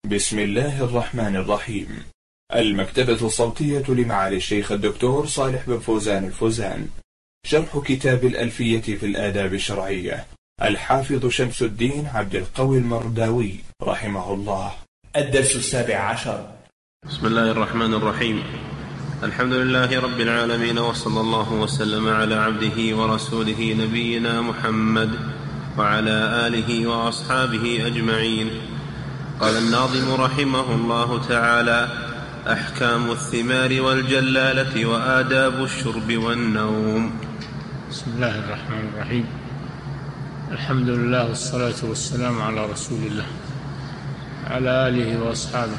بسم الله الرحمن الرحيم. المكتبة الصوتية لمعالي الشيخ الدكتور صالح بن فوزان الفوزان، شرح كتاب الألفية في الآداب الشرعية، الحافظ شمس الدين عبد القوي المرداوي رحمه الله. الدرس 17. بسم الله الرحمن الرحيم. الحمد لله رب العالمين، وصلى الله وسلم على عبده ورسوله نبينا محمد وعلى آله وأصحابه أجمعين. قال الناظم رحمه الله تعالى: أحكام الثمار والجلالة وآداب الشرب والنوم. بسم الله الرحمن الرحيم. الحمد لله والصلاة والسلام على رسول الله على آله وأصحابه.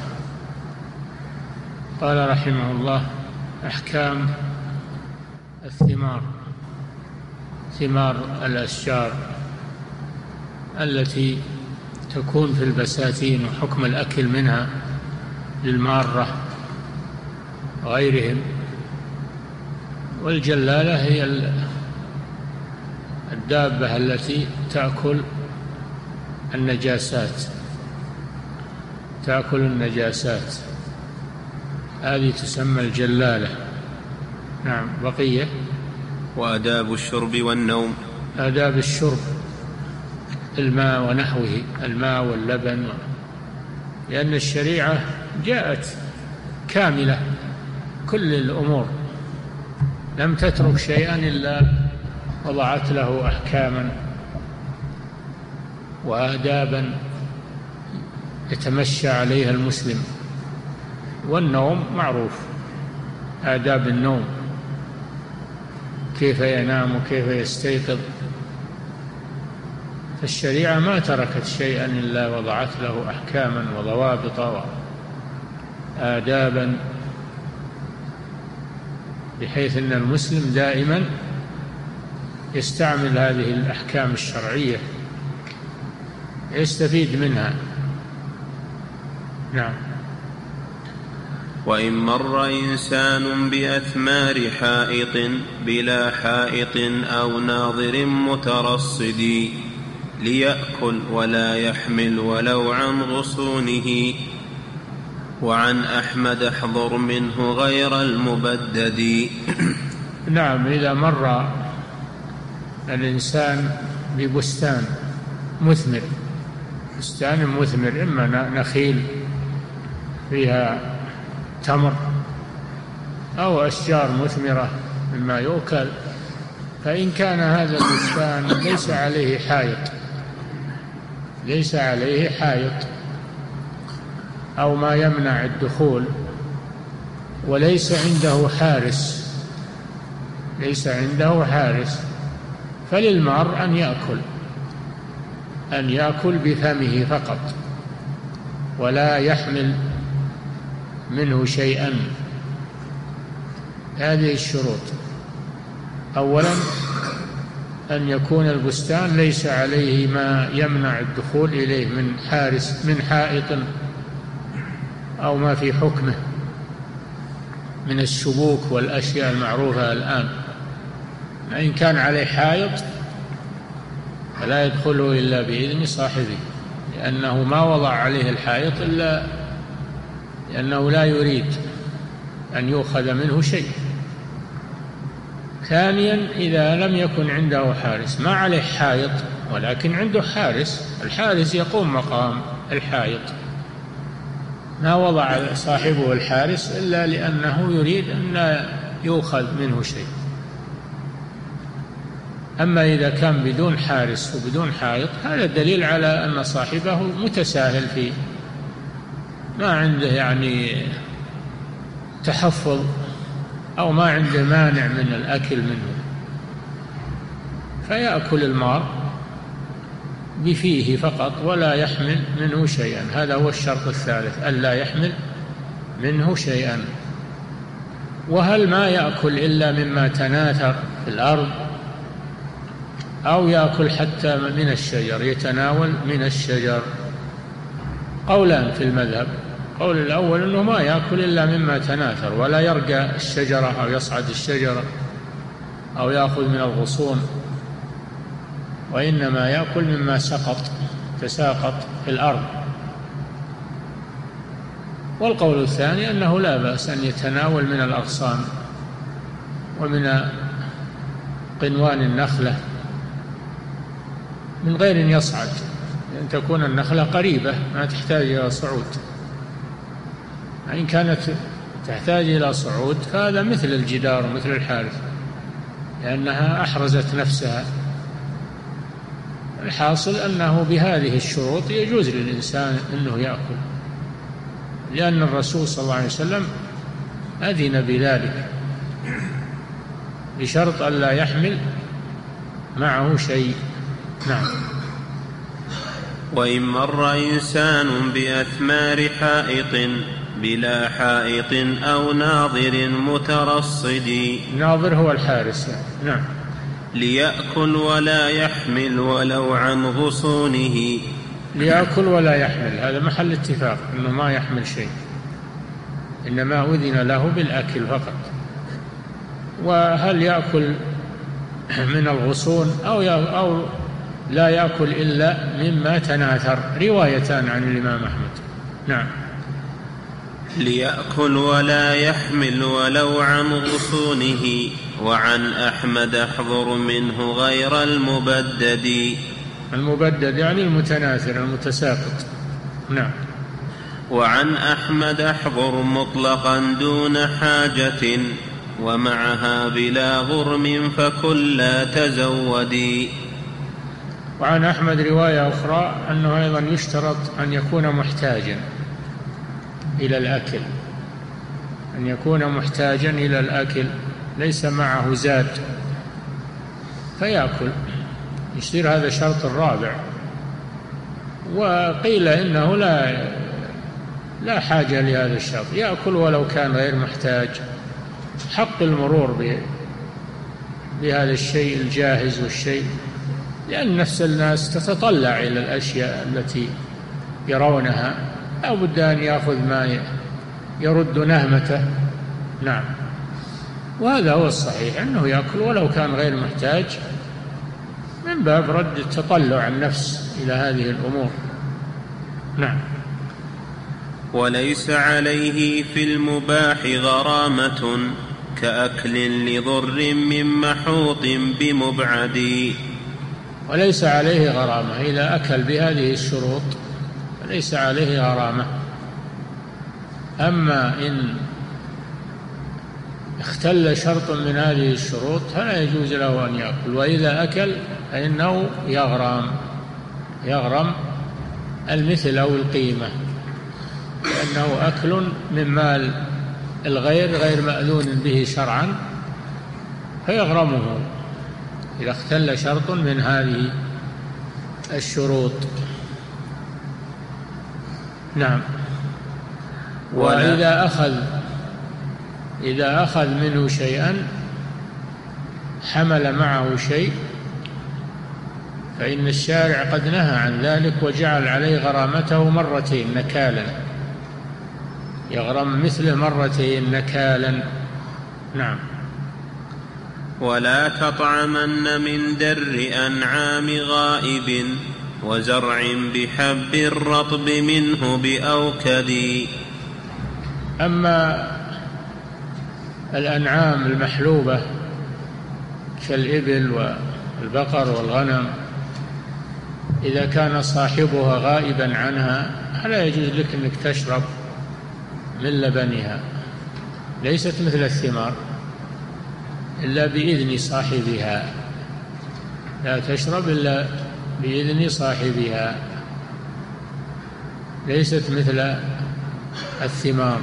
قال رحمه الله: أحكام الثمار، ثمار الأشجار التي تكون في البساتين، وحكم الأكل منها للمارة وغيرهم. والجلالة هي الدابة التي تأكل النجاسات، هذه تسمى الجلالة. نعم. بقية: وآداب الشرب والنوم. آداب الشرب الماء ونحوه، الماء واللبن، لأن الشريعة جاءت كاملة كل الأمور، لم تترك شيئا إلا وضعت له أحكاما وآدابا يتمشى عليها المسلم. والنوم معروف، آداب النوم، كيف ينام وكيف يستيقظ. فالشريعة ما تركت شيئا إلا وضعت له أحكاما وضوابط وآدابا، بحيث أن المسلم دائما يستعمل هذه الأحكام الشرعية، يستفيد منها. نعم. وإن مر إنسان بأثمار حائط بلا حائط أو ناظر مترصد، ليأكل ولا يحمل ولو عن غصونه، وعن أحمد احضر منه غير المبدد. نعم. إذا مر الإنسان ببستان مثمر، بستان مثمر، إما نخيل فيها تمر أو أشجار مثمرة مما يؤكل، فإن كان هذا البستان ليس عليه حائط أو ما يمنع الدخول، وليس عنده حارس، فللمار أن يأكل بفمه فقط، ولا يحمل منه شيئا. هذه الشروط: أولا أن يكون البستان ليس عليه ما يمنع الدخول إليه من حائط أو ما في حكمه من الشبوك والأشياء المعروفة الآن. إن كان عليه حائط فلا يدخله إلا بإذن صاحبه، لأنه ما وضع عليه الحائط إلا لأنه لا يريد أن يؤخذ منه شيء. ثانيا: إذا لم يكن عنده حارس، ما عليه حائط ولكن عنده حارس، الحارس يقوم مقام الحائط، ما وضع صاحبه الحارس إلا لأنه يريد أن لا يؤخذ منه شيء. أما إذا كان بدون حارس وبدون حائط، هذا دليل على أن صاحبه متساهل فيه، ما عنده تحفظ، أو ما عنده مانع من الأكل منه، فيأكل المار بفيه فقط ولا يحمل منه شيئا. هذا هو الشرط الثالث، ألا يحمل منه شيئا. وهل ما يأكل إلا مما تناثر في الأرض، أو يأكل حتى من الشجر، يتناول من الشجر؟ قولان في المذهب. قول الأول أنه ما يأكل إلا مما تناثر، ولا يرقى الشجرة أو يصعد الشجرة أو يأخذ من الغصون، وإنما يأكل مما تساقط في الأرض. والقول الثاني أنه لا بأس أن يتناول من الأغصان ومن قنوان النخلة من غير أن يصعد، لأن تكون النخلة قريبة ما تحتاج إلى صعود. إن كانت تحتاج إلى صعود فهذا مثل الجدار ومثل الحارث، لأنها أحرزت نفسها. الحاصل أنه بهذه الشروط يجوز للإنسان أنه يأكل، لأن الرسول صلى الله عليه وسلم أذن بذلك بشرط أن لا يحمل معه شيء. نعم. وإن مر إنسان بأثمار حائط بلا حائط أو ناظر مترصد، ناظر هو الحارس. نعم. ليأكل ولا يحمل ولو عن غصونه. ليأكل ولا يحمل هذا محل اتفاق أنه ما يحمل شيء، إنما أذن له بالأكل فقط. وهل يأكل من الغصون أو لا يأكل إلا مما تناثر؟ روايتان عن الإمام أحمد. نعم. ليأكل ولا يحمل ولو عن غصونه. وعن أحمد احضر منه غير المبدد. المبدد يعني المتناثر المتساقط. نعم. وعن أحمد احضر مطلقا دون حاجة ومعها بلا غرم فكل لا تزودي. وعن أحمد رواية أخرى أنه أيضا يشترط أن يكون محتاجا إلى الأكل، أن يكون محتاجا إلى الأكل ليس معه زاد فيأكل، يصير هذا شرط الرابع. وقيل إنه لا حاجة لهذا الشرط، يأكل ولو كان غير محتاج، حق المرور بهذا الشيء الجاهز والشيء، لأن نفس الناس تتطلع إلى الأشياء التي يرونها، أو بد أن يأخذ ما يرد نهمته. نعم. وهذا هو الصحيح أنه يأكل ولو كان غير محتاج، من باب رد التطلع النفس إلى هذه الأمور. نعم. وليس عليه في المباح غرامة كأكل لضر من محوط بمبعد. وليس عليه غرامة إذا أكل بهذه الشروط، ليس عليه غرامة. أما إن اختل شرط من هذه الشروط فلا يجوز له أن يأكل، وإذا أكل فإنه يغرم المثل أو القيمة، لأنه أكل من مال الغير غير مأذون به شرعا فيغرمه إذا اختل شرط من هذه الشروط. نعم. وإذا أخذ منه شيئا حمل معه شيء فإن الشارع قد نهى عن ذلك وجعل عليه غرامته مرتين نكالا، يغرم مثله مرتين نكالا. نعم. ولا تطعمن من در أنعام غائب وزرع بحب الرطب منه بأوكد. أما الأنعام المحلوبة كالإبل والبقر والغنم إذا كان صاحبها غائبا عنها فلا يجوز لك أنك تشرب من لبنها، ليست مثل الثمار إلا بإذن صاحبها، لا تشرب إلا بإذن صاحبها، ليست مثل الثمار.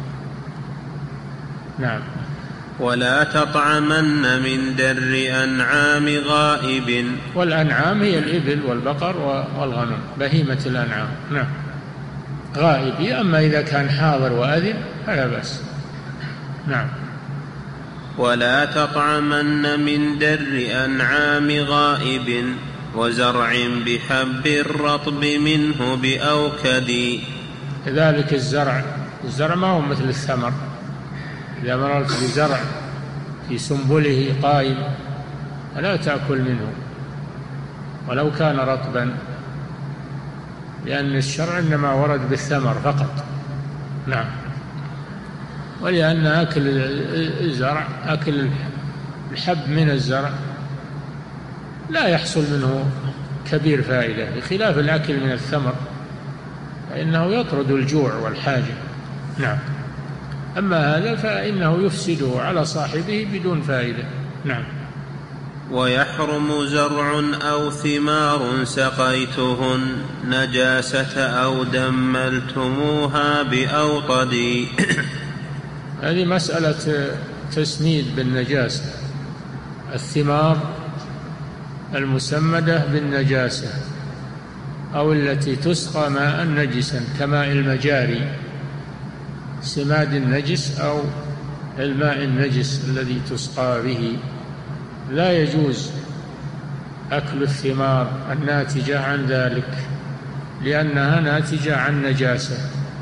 نعم. ولا تطعمن من در أنعام غائب. والأنعام هي الإبل والبقر والغنم، بهيمة الأنعام. نعم. غائب، أما إذا كان حاضر وأذن فلا بأس. نعم. ولا تطعمن من در أنعام غائب وزرع بحب الرطب منه بأوكد. كذلك الزرع ما هو مثل الثمر، إذا مررت بزرع في سنبله قائم فلا تأكل منه ولو كان رطبا، لأن الشرع إنما ورد بالثمر فقط، نعم. ولأن أكل الزرع، أكل الحب من الزرع لا يحصل منه كبير فائدة، بخلاف الأكل من الثمر فإنه يطرد الجوع والحاجة. نعم. أما هذا فإنه يفسده على صاحبه بدون فائدة. نعم. ويحرم زرع أو ثمار سقيتهن نجاسة أو دملتموها بأوطدي. هذه مسألة تسنيد بالنجاسة. الثمار المسمدة بالنجاسة أو التي تسقى ماء نجسا كماء المجاري، سماد النجس أو الماء النجس الذي تسقى به، لا يجوز أكل الثمار الناتجة عن ذلك، لأنها ناتجة عن نجاسة،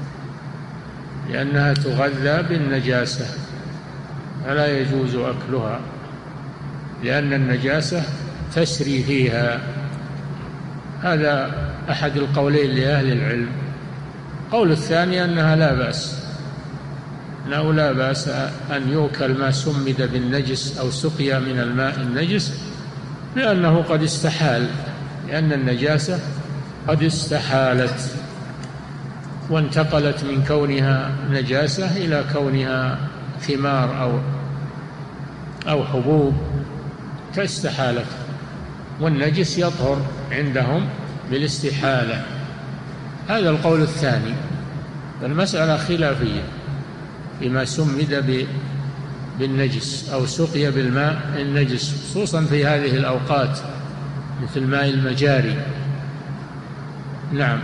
لأنها تغذى بالنجاسة، فلا يجوز أكلها لأن النجاسة تسري فيها. هذا أحد القولين لأهل العلم. قول الثاني أنها لا بأس، أنه لا بأس أن يؤكل ما سمد بالنجس أو سقي من الماء النجس، لأنه قد استحال، لأن النجاسة قد استحالت وانتقلت من كونها نجاسة إلى كونها ثمار أو حبوب، فاستحالت، والنجس يطهر عندهم بالاستحالة. هذا القول الثاني. المسألة خلافية فيما سمد بالنجس أو سقي بالماء النجس، خصوصا في هذه الأوقات مثل ماء المجاري. نعم.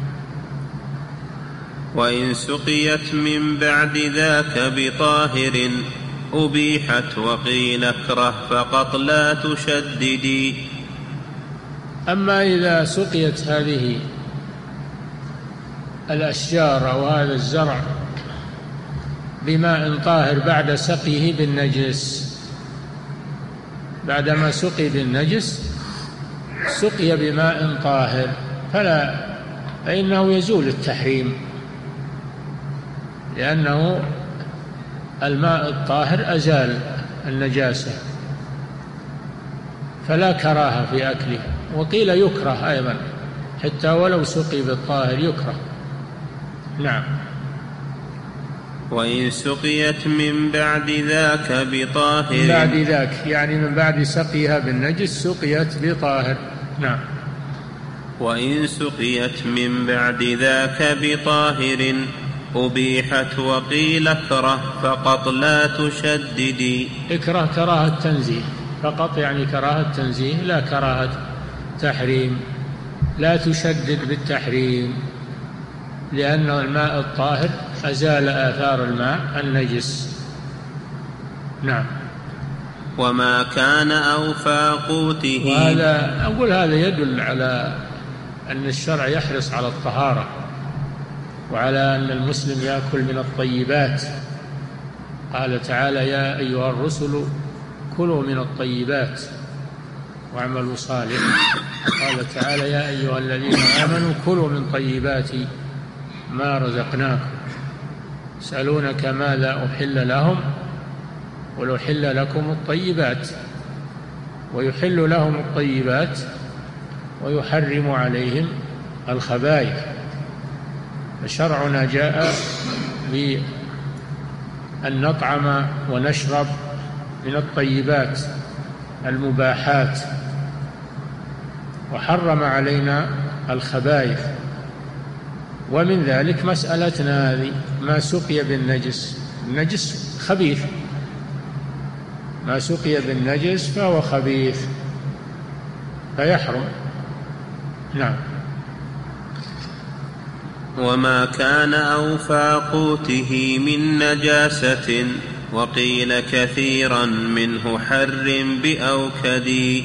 وإن سقيت من بعد ذاك بطاهر أبيحت وقيل اكره فقط لا تشددي. أما إذا سقيت هذه الأشجار أو هذا الزرع بماء طاهر بعد سقيه بالنجس، بعدما سقي بالنجس سقي بماء طاهر فإنه يزول التحريم، لأنه الماء الطاهر أزال النجاسة، فلا كراهة في أكله. وقيل يكره أيضا حتى ولو سقي بالطاهر يكره. نعم. وإن سقيت من بعد ذاك بطاهر، من بعد ذاك يعني من بعد سقيها بالنجس سقيت بطاهر. نعم. وإن سقيت من بعد ذاك بطاهر أبيحت وقيل اكره فقط لا تشددي. اكره كراهة تنزيه فقط، يعني كراهة تنزيه لا كراهة تحريم. لا تشدد بالتحريم، لأن الماء الطاهر أزال آثار الماء النجس. نعم. وما كان أوفى قوته. وهذا أقول هذا يدل على أن الشرع يحرص على الطهارة، وعلى أن المسلم يأكل من الطيبات. قال تعالى: يا أيها الرسل كلوا من الطيبات واعملوا صالحا. قال تعالى: يا أيها الذين آمنوا كلوا من طيبات ما رزقناكم. يسألونك ماذا أحل لهم، قل أحل لكم الطيبات. ويحل لهم الطيبات ويحرم عليهم الخبائث. فشرعنا جاء بأن نطعم ونشرب من الطيبات المباحات، وحرم علينا الخبائث. ومن ذلك مسألتنا هذه، ما سقي بالنجس، النجس خبيث، ما سقي بالنجس فهو خبيث فيحرم. نعم. وما كان أوفى قوته من نجاسة وقيل كثيرا منه حرم بأوكدي.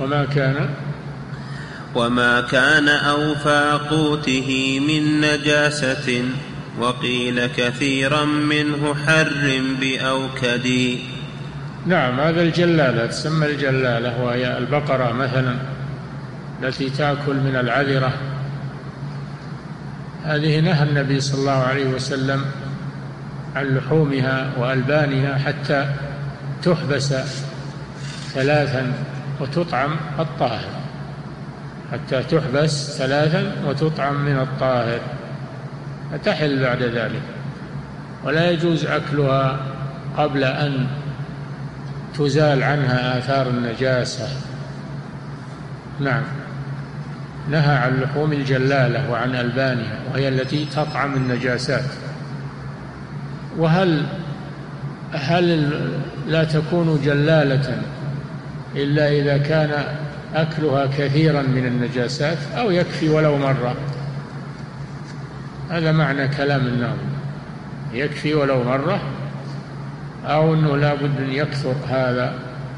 وما كان أوفى قوته من نجاسة وقيل كثيرا منه حرم بأوكدي. نعم. هذا الجلالة تسمى الجلالة، وهي البقرة مثلا التي تأكل من العذرة، هذه نهى النبي صلى الله عليه وسلم عن لحومها وألبانها حتى تحبس 3 وتطعم الطاهر، حتى تحبس 3 وتطعم من الطاهر فتحل بعد ذلك. ولا يجوز أكلها قبل أن تزال عنها آثار النجاسة. نعم، نهى عن لحوم الجلالة وعن ألبانها وهي التي تطعم النجاسات. وهل لا تكون جلالة إلا إذا كان أكلها كثيرا من النجاسات أو يكفي ولو مرة؟ هذا معنى كلام النووي، يكفي ولو مرة أو أنه لا بد أن يكثر هذا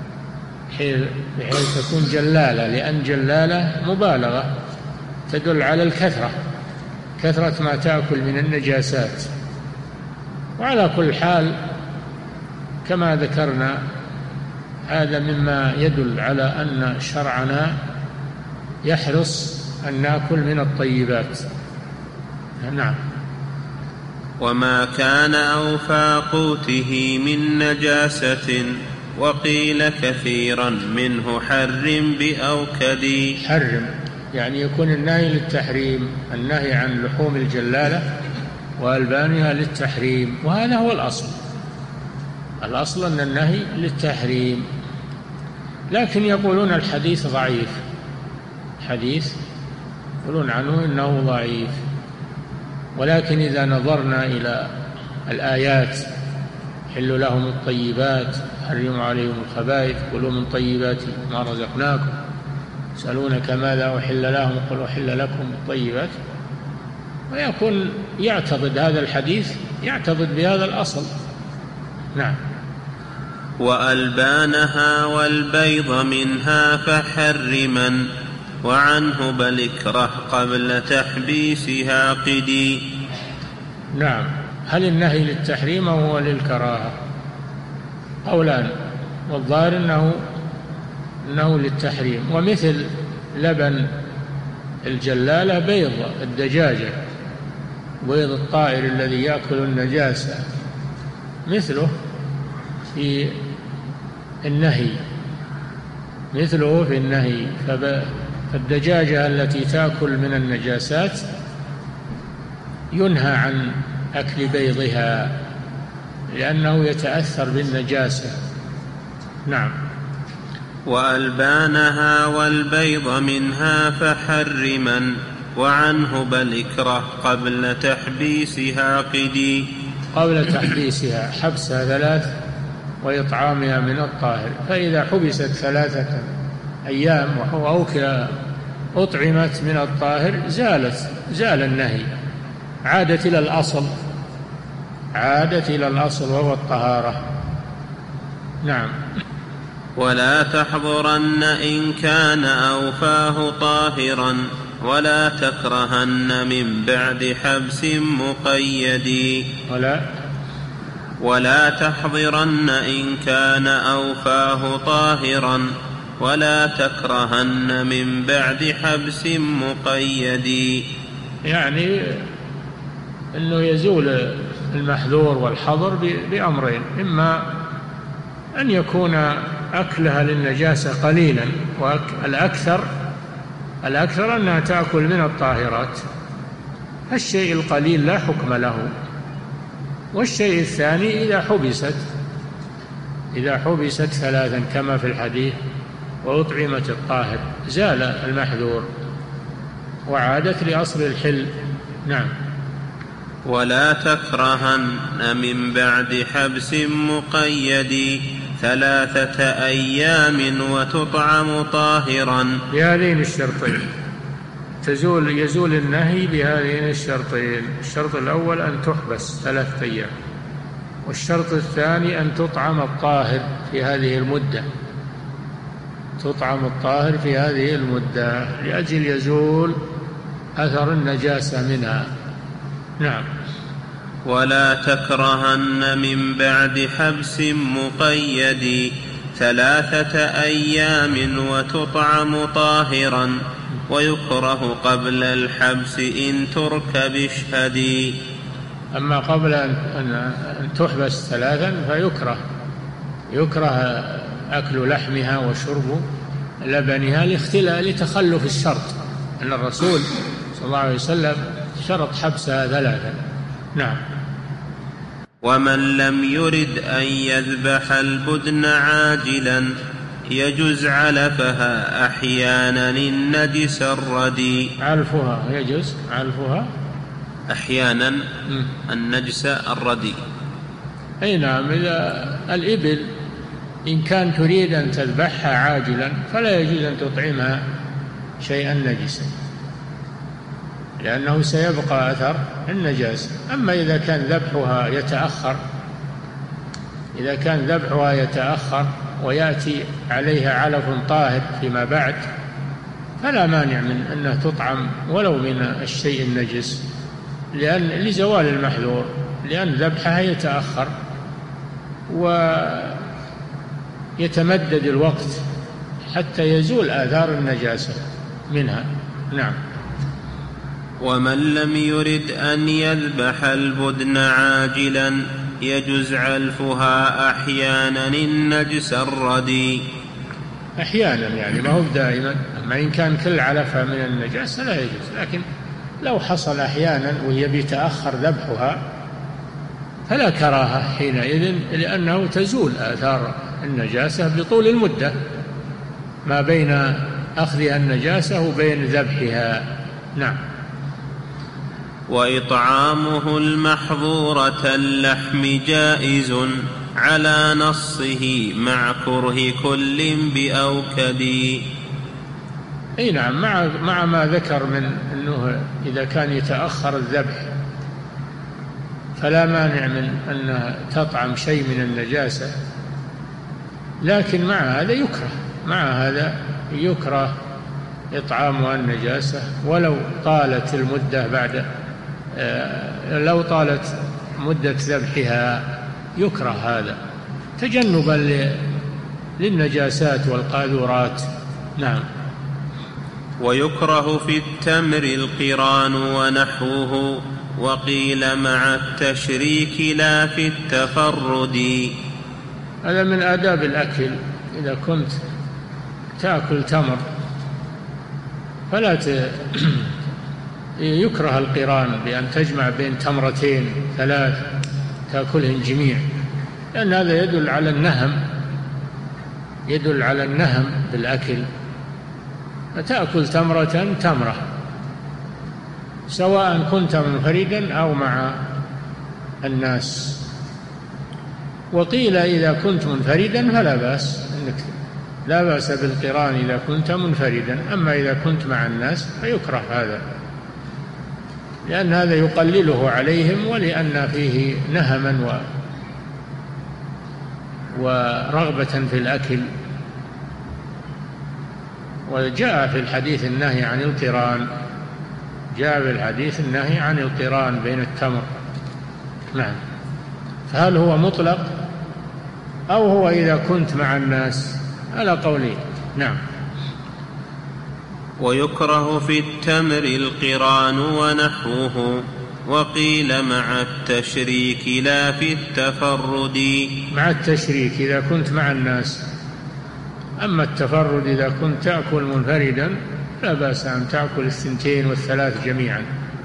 بحيث تكون جلالة، لأن جلالة مبالغة تدل على الكثرة، كثرة ما تأكل من النجاسات. وعلى كل حال كما ذكرنا هذا مما يدل على أن شرعنا يحرص أن نأكل من الطيبات. نعم. وما كان أوفى قوته من نجاسة وقيل كثيرا منه حرم بأوكد. حرم يعني يكون النهي للتحريم، النهي عن لحوم الجلالة وألبانها للتحريم، وهذا هو الأصل. الأصل أن النهي للتحريم، لكن يقولون الحديث ضعيف، حديث يقولون عنه إنه ضعيف. ولكن إذا نظرنا إلى الآيات حل لهم الطيبات حرم عليهم الخبائث كلوا من طيبات ما رزقناكم يسألونك ماذا أحل لهم قل أحل لكم الطيبات، ويكون يعتضد هذا الحديث يعتضد بهذا الأصل. نعم. وألبانها والبيض منها فحرما وعنه بل اكره قبل تحبيسها قدي. نعم. هل النهي للتحريم أو هو للكراهة؟ قولان، والظاهر أنه للتحريم. ومثل لبن الجلالة بيض الدجاجة، بيض الطائر الذي يأكل النجاسة، مثله في النهي، مثله في النهي. فالدجاجة التي تأكل من النجاسات ينهى عن أكل بيضها لأنه يتأثر بالنجاسة. نعم. وألبانها والبيض منها فحرما وعنه بل اكره قبل تحبيسها قدي. قبل تحبيسها، حبسها 3 وإطعامها من الطاهر. فإذا حبست 3 أيام أو أطعمت من الطاهر زال النهي، عادت إلى الأصل وهو الطهارة. نعم. ولا تحضرن إن كان أوفاه طاهرا ولا تكرهن من بعد حبس مقيد. ولا تحضرن إن كان أوفاه طاهرا ولا تكرهن من بعد حبس مقيد. يعني أنه يزول المحذور والحظر بأمرين: إما أن يكون أكلها للنجاسة قليلا، والأكثر أنها تأكل من الطاهرات، الشيء القليل لا حكم له. والشيء الثاني إذا حبست 3 كما في الحديث وأطعمت الطاهر زال المحذور وعادت لأصل الحل. نعم. ولا تكرهن من بعد حبس مقيد 3 أيام وتطعم طاهرا. بهذين الشرطين يزول النهي بهذين الشرطين. الشرط الأول أن تحبس 3 أيام، والشرط الثاني أن تطعم الطاهر في هذه المدة، تطعم الطاهر في هذه المدة لأجل يزول أثر النجاسة منها. نعم. ولا تكرهن من بعد حبس مقيد 3 أيام وتطعم طاهرا ويكره قبل الحبس إن ترك باشهدي. أما قبل أن تحبس 3 يكره أكل لحمها وشرب لبنها لتخلف الشرط، أن الرسول صلى الله عليه وسلم شرط حبسها 3. نعم. ومن لم يرد أن يذبح البدن عاجلا يجوز علفها أحيانا النجس الردي. علفها يجوز علفها أحيانا النجس الردي. أي نعم. إذا الإبل إن كان تريد أن تذبحها عاجلا فلا يجوز أن تطعمها شيئا نجسا، لأنه سيبقى أثر النجاسة. أما إذا كان ذبحها يتأخر ويأتي عليها علف طاهر فيما بعد فلا مانع من أنها تطعم ولو من الشيء النجس، لزوال المحذور، لأن ذبحها يتأخر ويتمدد الوقت حتى يزول آثار النجاسة منها. نعم. ومن لم يرد أن يذبح البدن عاجلا يجوز علفها أحيانا النجس الردي. أحيانا يعني ما هو دائما. أما إن كان كل علفها من النجاسة لا يجوز، لكن لو حصل أحيانا وهي بيتأخر ذبحها فلا كراهة حينئذ، لأنه تزول آثار النجاسة بطول المدة ما بين أخذها النجاسة وبين ذبحها. نعم. وإطعامه المحظورة اللحم جائز على نصه مع كره كل بأوكد. أي نعم، مع ما ذكر من أنه إذا كان يتأخر الذبح فلا مانع من أن تطعم شيء من النجاسة، لكن مع هذا يكره إطعامها النجاسة ولو طالت المدة لو طالت مدة ذبحها يكره هذا تجنبا للنجاسات والقاذورات. نعم. ويكره في التمر القران ونحوه وقيل مع التشريك لا في التفرد. هذا من آداب الأكل. إذا كنت تأكل تمر فلا يكره القران بأن تجمع بين تمرتين 3 تأكلهن جميع، لأن هذا يدل على النهم بالأكل. فتأكل تمرة سواء كنت منفردا أو مع الناس. وقيل إذا كنت منفردا فلا بأس، لا بأس بالقران إذا كنت منفردا، أما إذا كنت مع الناس فيكره هذا، لأن هذا يقلله عليهم ولأن فيه نهما ورغبة في الأكل. وجاء في الحديث النهي عن القران بين التمر. نعم. فهل هو مطلق أو هو إذا كنت مع الناس؟ على قولين. نعم. ويكره في التمر القران ونحوه وقيل مع التشريك لا في التفرد. مع التشريك إذا كنت مع الناس، أما التفرد إذا كنت تأكل منفردا لا بأس أن تأكل 2 و3 جميعا.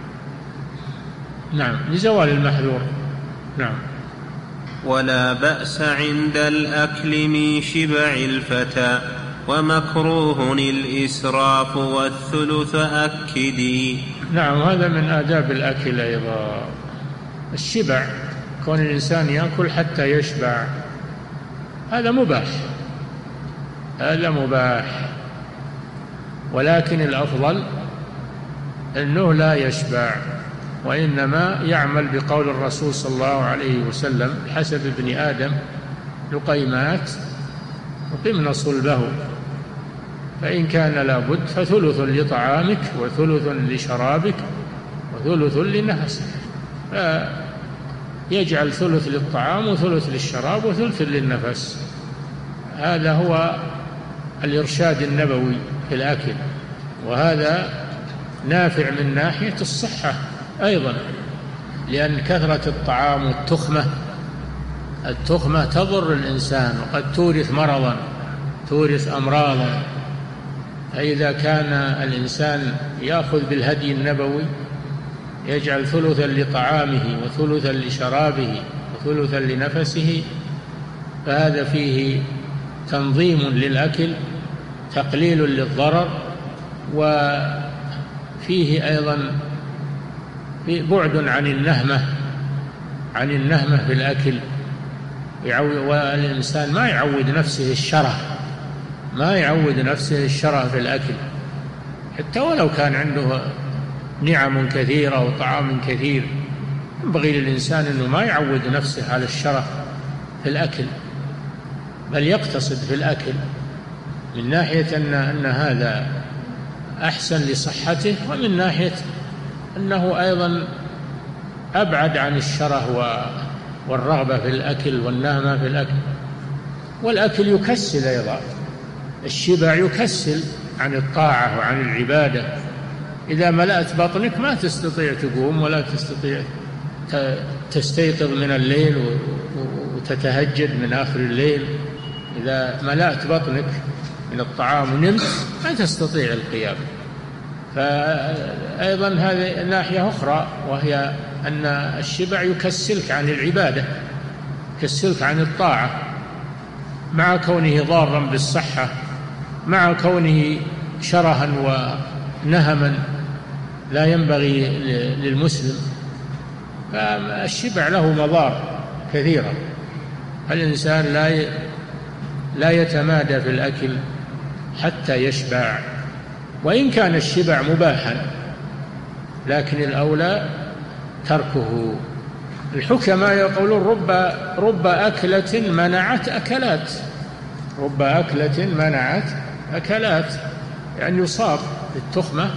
نعم، لزوال المحذور. نعم. ولا بأس عند الأكل من شبع الفتى ومكروه الإسراف والثلث أكدي. نعم، هذا من آداب الأكل أيضا. الشبع، كون الإنسان يأكل حتى يشبع، هذا مباح، ولكن الأفضل أنه لا يشبع، وإنما يعمل بقول الرسول صلى الله عليه وسلم: حسب ابن آدم لقيمات وقمن صلبه، فإن كان لابد فثلث لطعامك وثلث لشرابك وثلث لنفسك، فيجعل ثلث للطعام وثلث للشراب وثلث للنفس. هذا هو الإرشاد النبوي في الأكل، وهذا نافع من ناحية الصحة أيضا، لأن كثرة الطعام التخمة تضر الإنسان وقد تورث مرضا، تورث أمراضا. فإذا كان الإنسان يأخذ بالهدي النبوي يجعل ثلثا لطعامه وثلثا لشرابه وثلثا لنفسه، فهذا فيه تنظيم للأكل، تقليل للضرر، وفيه أيضا بعد عن النهمة في الأكل. والإنسان ما يعود نفسه الشره في الأكل، حتى ولو كان عنده نعم كثيرة وطعام كثير، ينبغي للإنسان أنه ما يعود نفسه على الشره في الأكل، بل يقتصد في الأكل، من ناحية أن هذا أحسن لصحته، ومن ناحية أنه أيضا أبعد عن الشره والرغبة في الأكل والنهمة في الأكل. والأكل يكسل أيضا، الشبع يكسل عن الطاعة وعن العبادة. إذا ملأت بطنك ما تستطيع تقوم ولا تستطيع تستيقظ من الليل وتتهجد من آخر الليل. إذا ملأت بطنك من الطعام ونمت ما تستطيع القيام. فأيضا هذه ناحية أخرى، وهي أن الشبع يكسلك عن العبادة، يكسلك عن الطاعة، مع كونه ضارا بالصحة، مع كونه شرها ونهما لا ينبغي للمسلم. فالشبع له مضار كثيرة. الإنسان لا يتمادى في الأكل حتى يشبع، وإن كان الشبع مباحا، لكن الأولى تركه. الحكماء يقولون رب أكلة منعت أكلات، رب أكلة منعت أكلات، يعني يصاب بالتخمة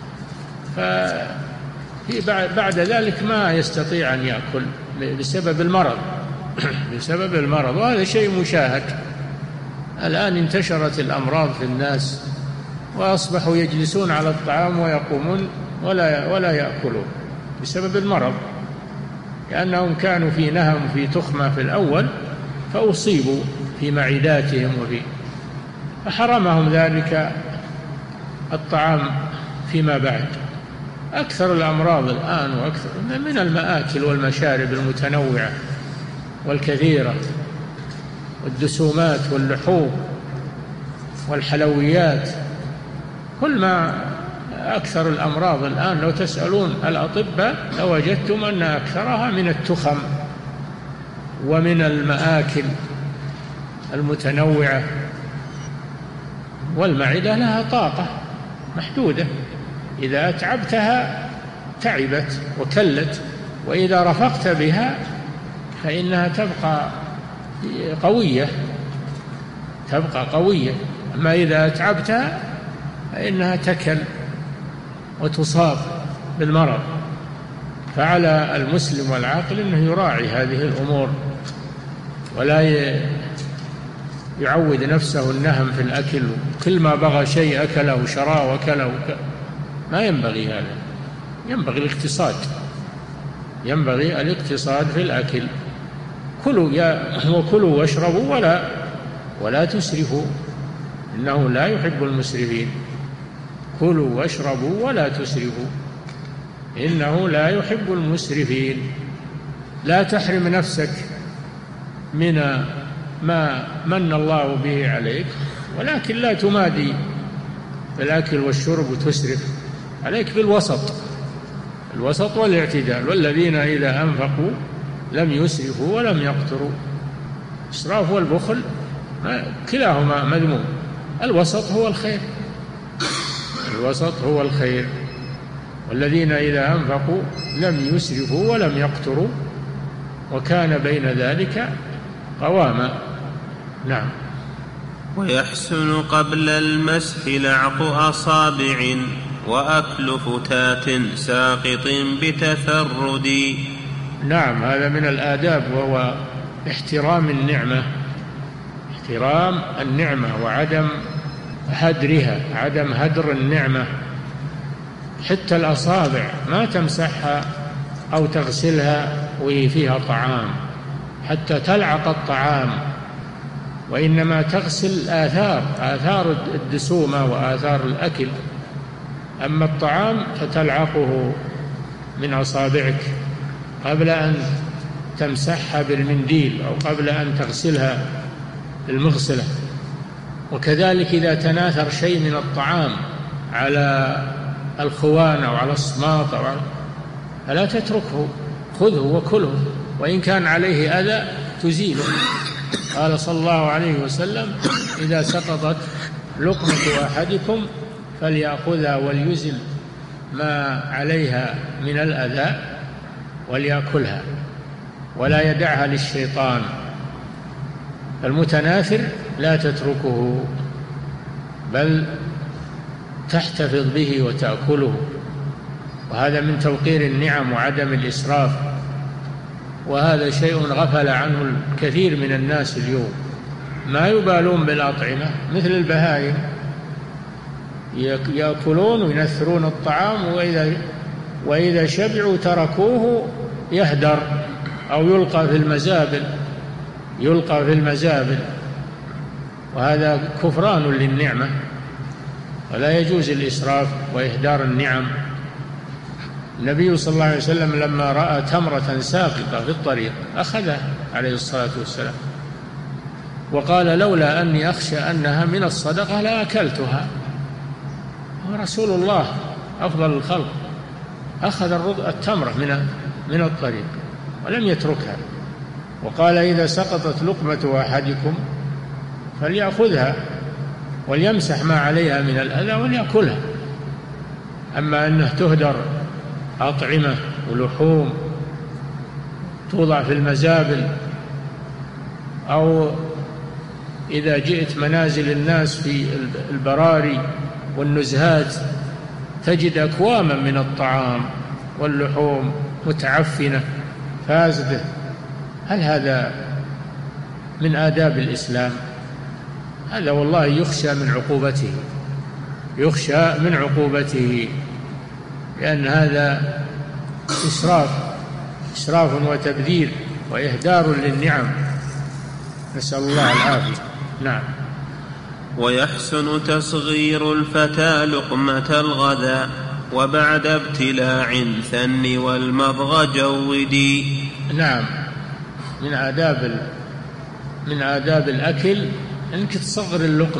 بعد ذلك ما يستطيع أن يأكل بسبب المرض. وهذا شيء مشاهد الآن. انتشرت الأمراض في الناس وأصبحوا يجلسون على الطعام ويقومون ولا يأكلون بسبب المرض، لأنهم كانوا في نهم في تخمة في الأول فأصيبوا في معداتهم فحرمهم ذلك الطعام فيما بعد. أكثر الأمراض الآن وأكثر من المآكل والمشارب المتنوعة والكثيرة، والدسومات واللحوم والحلويات، كل ما أكثر الأمراض الآن لو تسألون الأطباء لوجدتم أن أكثرها من التخم ومن المآكل المتنوعة. والمعدة لها طاقة محدودة، إذا أتعبتها تعبت وكلت، وإذا رفقت بها فإنها تبقى قوية. أما إذا أتعبتها فإنها تكل وتصاب بالمرض. فعلى المسلم والعاقل أنه يراعي هذه الأمور، ولا يعود نفسه النهم في الأكل، كل ما بغى شيء أكله وشراه وكله. ما ينبغي هذا، ينبغي الاقتصاد في الأكل. كلوا واشربوا ولا تسرفوا، إنه لا يحب المسرفين. كلوا واشربوا ولا تسرفوا، إنه لا يحب المسرفين. لا تحرم نفسك من ما من الله به عليك، ولكن لا تمادي بالأكل والشرب وتسرف، عليك بالوسط، الوسط والاعتدال. والذين إذا أنفقوا لم يسرفوا ولم يقتروا. الإسراف والبخل كلاهما مذموم، الوسط هو الخير. والذين إذا أنفقوا لم يسرفوا ولم يقتروا وكان بين ذلك قواما. نعم. ويحسن قبل المسح لعق أصابع وأكل فتات ساقط بتفرد. نعم، هذا من الآداب، وهو احترام النعمة وعدم هدرها، عدم هدر النعمة. حتى الأصابع ما تمسحها أو تغسلها وهي فيها طعام حتى تلعق الطعام، وإنما تغسل آثار الدسومة وآثار الأكل. أما الطعام فتلعقه من أصابعك قبل أن تمسحها بالمنديل أو قبل أن تغسلها بالمغسلة. وكذلك إذا تناثر شيء من الطعام على الخوان أو على الصماط فلا تتركه، خذه وكله، وإن كان عليه أذى تزيله. قال صلى الله عليه وسلم: إذا سقطت لقمة أحدكم فليأخذها وليزل ما عليها من الأذى وليأكلها ولا يدعها للشيطان. المتناثر لا تتركه بل تحتفظ به وتأكله، وهذا من توقير النعم وعدم الإسراف، وهذا شيء غفل عنه الكثير من الناس اليوم. ما يبالون بالأطعمة مثل البهائم، يأكلون وينثرون الطعام، وإذا شبعوا تركوه يهدر أو يلقى في المزابل، وهذا كفران للنعمة، ولا يجوز الإسراف وإهدار النعم. النبي صلى الله عليه وسلم لما رأى تمرة ساقطة في الطريق أخذها عليه الصلاة والسلام، وقال: لولا أني أخشى أنها من الصدقة لأكلتها. ورسول الله أفضل الخلق أخذ التمرة من الطريق ولم يتركها، وقال: إذا سقطت لقمة أحدكم فليأخذها وليمسح ما عليها من الأذى وليأكلها. أما أنه تهدر أطعمة ولحوم توضع في المزابل، أو إذا جئت منازل الناس في البراري والنزهات تجد أكواما من الطعام واللحوم متعفنة فاسدة، هل هذا من آداب الإسلام؟ هذا والله يخشى من عقوبته، لأن هذا إسراف وتبذير وإهدار للنعم، نسأل الله العافية. نعم. ويحسن تصغير الفتى لقمة الغداء وبعد ابتلاع ثن والمضغ جودي. نعم، من آداب الأكل أنك تصغر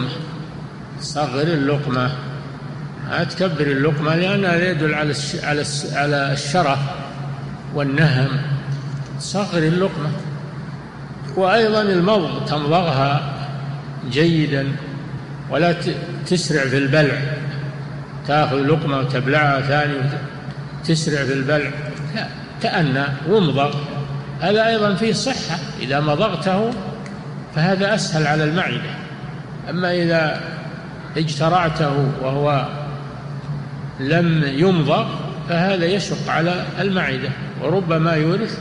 اللقمة، لا تكبر اللقمة، لأنها يدل على الشرف والنهم. صغر اللقمة. وأيضا المضغ تمضغها جيدا ولا تسرع في البلع، تأخذ لقمة وتبلعها ثاني وتسرع في البلع، لا، تأنى ومضغ. هذا أيضا فيه صحة، إذا مضغته فهذا أسهل على المعدة. أما إذا اجترعته وهو لم يمضغ فهذا يشق على المعدة وربما يورث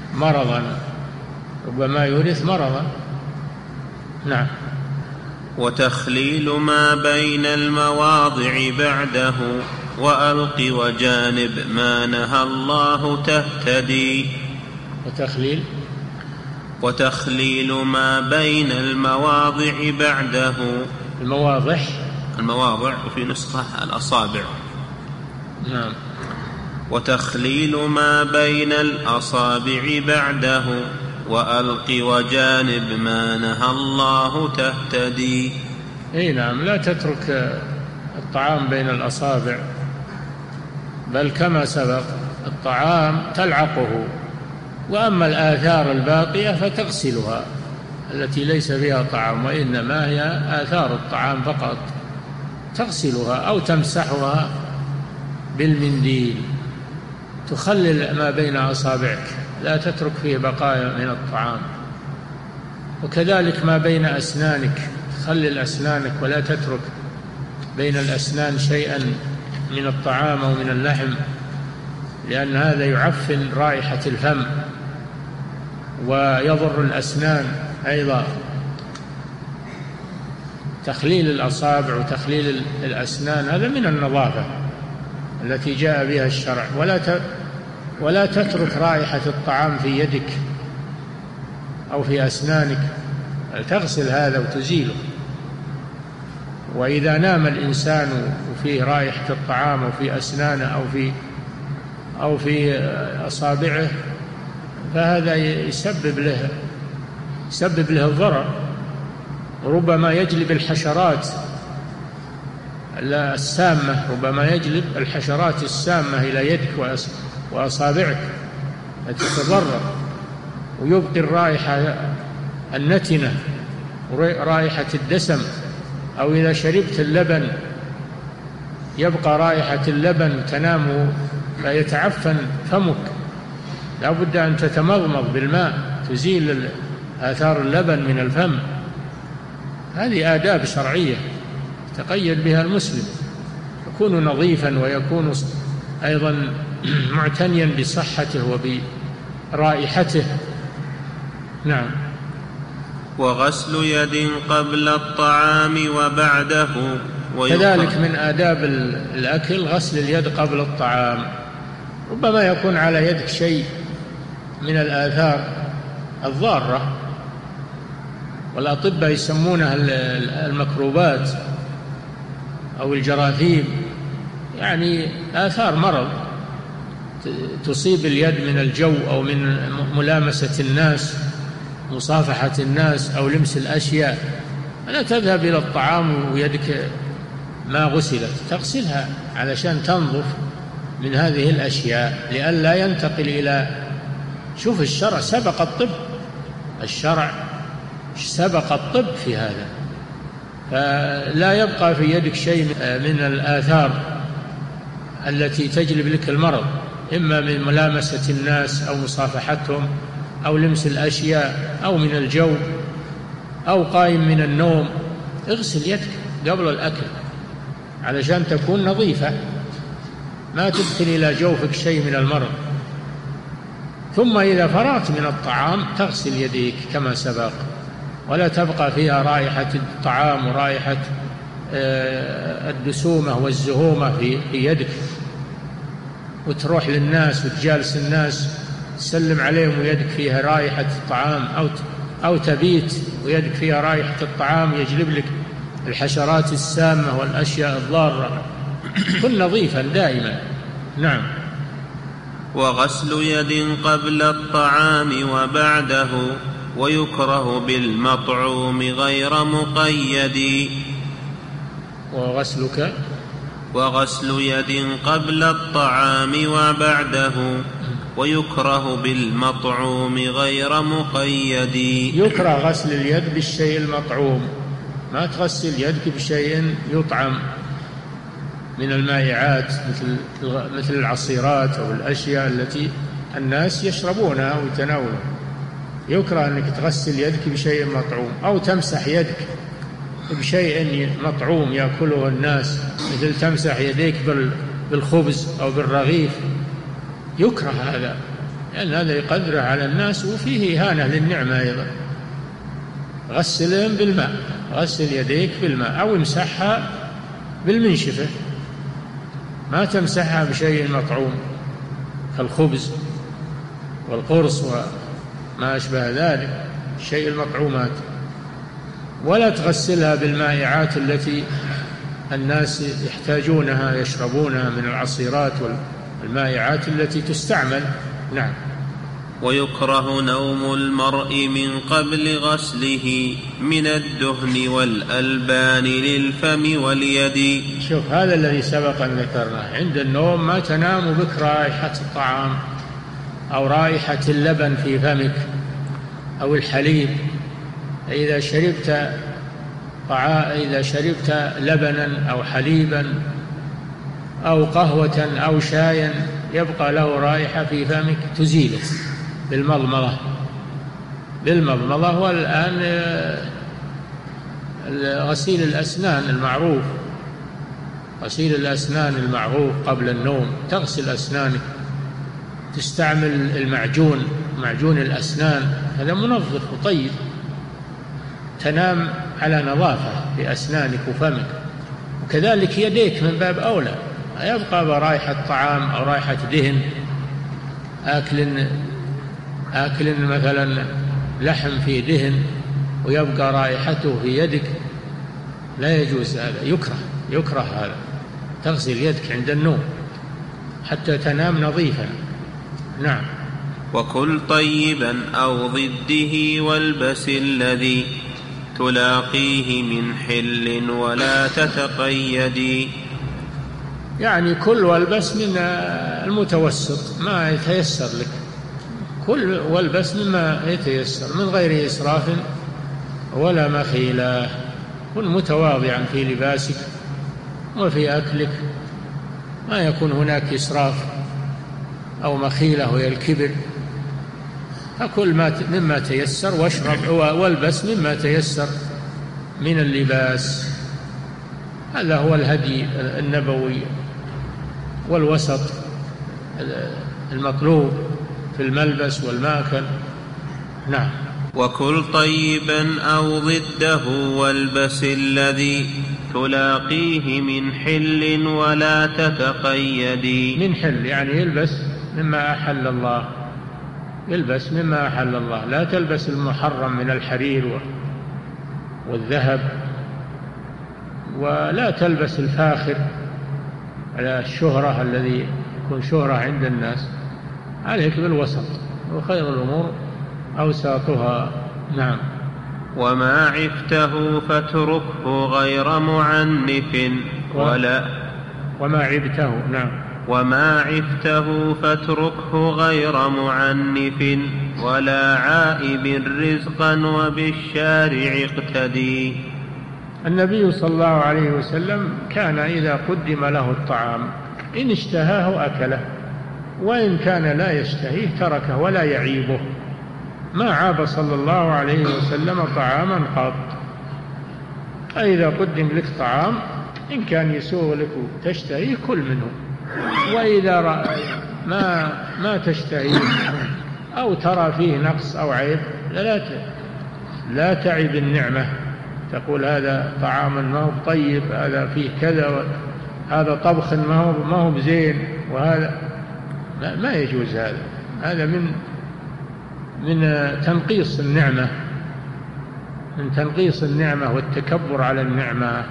مرضا. نعم. وتخليل ما بين المواضع بعده وألق وجانب ما نهى الله تهتدي. وتخليل ما بين المواضع بعده، المواضع وفي نسخة الأصابع. نعم. وتخليل ما بين الأصابع بعده وألق وجانب ما نهى الله تهتدي. أي نعم، لا تترك الطعام بين الأصابع، بل كما سبق الطعام تلعقه، وأما الآثار الباقية فتغسلها التي ليس فيها طعام، وإنما هي آثار الطعام فقط، تغسلها أو تمسحها بالمنديل، تخلل ما بين أصابعك، لا تترك فيه بقايا من الطعام. وكذلك ما بين أسنانك، تخلل أسنانك ولا تترك بين الأسنان شيئا من الطعام أو من اللحم، لأن هذا يعفن رائحة الفم ويضر الأسنان أيضا. تخليل الأصابع وتخليل الأسنان هذا من النظافة التي جاء بها الشرع، ولا تترك رائحة الطعام في يدك أو في أسنانك، تغسل هذا وتزيله. وإذا نام الإنسان وفيه رائحة الطعام وفي أسنانه أو في أصابعه فهذا يسبب له الضرر، ربما يجلب الحشرات السامة، ربما يجلب الحشرات السامة إلى يدك وأصابعك فتتضرر، ويبقي الرائحة النتنة ورائحة الدسم. أو إذا شربت اللبن يبقى رائحة اللبن تنام فيتعفن فمك، لا بد أن تتمضمض بالماء تزيل آثار اللبن من الفم. هذه آداب شرعية تقيد بها المسلم، يكون نظيفا ويكون أيضا معتنيا بصحته وبرائحته. نعم. وغسل يد قبل الطعام وبعده. كذلك من آداب الأكل غسل اليد قبل الطعام. ربما يكون على يدك شيء من الآثار الضارة، والأطباء يسمونها الميكروبات أو الجراثيم، يعني آثار مرض تصيب اليد من الجو أو من ملامسة الناس، مصافحة الناس أو لمس الأشياء. ألا تذهب إلى الطعام ويدك ما غسلت، تغسلها علشان تنظف من هذه الأشياء لئلا ينتقل إلى. شوف الشرع سبق الطب، الشرع سبق الطب في هذا، فلا يبقى في يدك شيء من الآثار التي تجلب لك المرض، إما من ملامسة الناس أو مصافحتهم أو لمس الأشياء أو من الجو أو قائم من النوم. اغسل يدك قبل الأكل علشان تكون نظيفة، ما تدخل إلى جوفك شيء من المرض. ثم إذا فرغت من الطعام تغسل يديك كما سبق، ولا تبقى فيها رائحة الطعام ورائحة الدسومة والزهومة في يدك، وتروح للناس وتجالس الناس تسلم عليهم ويدك فيها رائحة الطعام، أو تبيت ويدك فيها رائحة الطعام يجلب لك الحشرات السامة والأشياء الضارة. كن نظيفا دائما. نعم. وغسل يد قبل الطعام وبعده، ويكره بالمطعوم غير مقيد. وغسل يد قبل الطعام وبعده، ويكره بالمطعوم غير مقيد. يكره غسل اليد بالشيء المطعوم، ما تغسل يدك بشيء يطعم من المائعات مثل العصيرات أو الأشياء التي الناس يشربونها ويتناولون. يكره أنك تغسل يدك بشيء مطعوم، أو تمسح يدك بشيء مطعوم يأكله الناس، مثل تمسح يديك بالخبز أو بالرغيف. يكره هذا، لأن هذا يقدره على الناس وفيه إهانة للنعمة أيضا. غسلهم بالماء، غسل يديك بالماء أو امسحها بالمنشفة، ما تمسحها بشيء مطعوم كالخبز والقرص وما أشبه ذلك شيء المطعومات. ولا تغسلها بالمائعات التي الناس يحتاجونها يشربونها من العصيرات والمائعات التي تستعمل. نعم. ويكره نوم المرء من قبل غسله من الدهن والألبان للفم واليد. شوف هذا الذي سبق أن ذكرناه، عند النوم ما تنام بك رائحة الطعام أو رائحة اللبن في فمك أو الحليب. إذا شربت لبنا أو حليبا أو قهوة أو شايا يبقى له رائحة في فمك تزيله بالمضمضة. والآن غسيل الأسنان المعروف، غسيل الأسنان المعروف قبل النوم، تغسل أسنانك، تستعمل معجون الأسنان، هذا منظف وطيب، تنام على نظافة بأسنانك وفمك. وكذلك يديك من باب أولى، لا يبقى برائحة طعام أو رائحة دهن آكل مثلا لحم في دهن ويبقى رائحته في يدك، لا يجوز هذا، يكره هذا. تغسل يدك عند النوم حتى تنام نظيفا. نعم. وكل طيبا أو ضده والبس الذي تلاقيه من حل ولا تتقيدي. يعني كل والبس من المتوسط ما يتيسر لك، كل والبس مما يتيسر من غير إسراف ولا مخيلة. كن متواضعا في لباسك وفي أكلك، ما يكون هناك إسراف أو مخيلة وهي الكبر. فكل مما تيسر، واشرب والبس مما تيسر من اللباس. هذا هو الهدي النبوي والوسط المطلوب في الملبس والماكل. نعم. وكل طيبا أو ضده والبس الذي تلاقيه من حل ولا تتقيدي. من حل يعني يلبس مما أحل الله، يلبس مما أحل الله، لا تلبس المحرم من الحرير والذهب، ولا تلبس الفاخر على الشهرة الذي يكون شهرة عند الناس. عليك بالوسط، وخير الأمور أوساطها. نعم. وما عفته فاتركه غير معنف وما عبته. نعم. وما عفته فاتركه غير معنف ولا عائب رزقا وبالشارع اقتدي. النبي صلى الله عليه وسلم كان إذا قدم له الطعام إن اشتهاه أكله، وإن كان لا يشتهيه تركه ولا يعيبه. ما عاب صلى الله عليه وسلم طعاما قط. فإذا قدم لك طعام إن كان يسوء لك تشتهيه كل منه، وإذا ما تشتهيه أو ترى فيه نقص أو عيب لا تعب النعمة، تقول هذا طعام ما هو طيب، هذا فيه كذا، هذا طبخ ما هو بزين، وهذا ما يجوز. هذا من تنقيص النعمة، من تنقيص النعمة والتكبر على النعمة.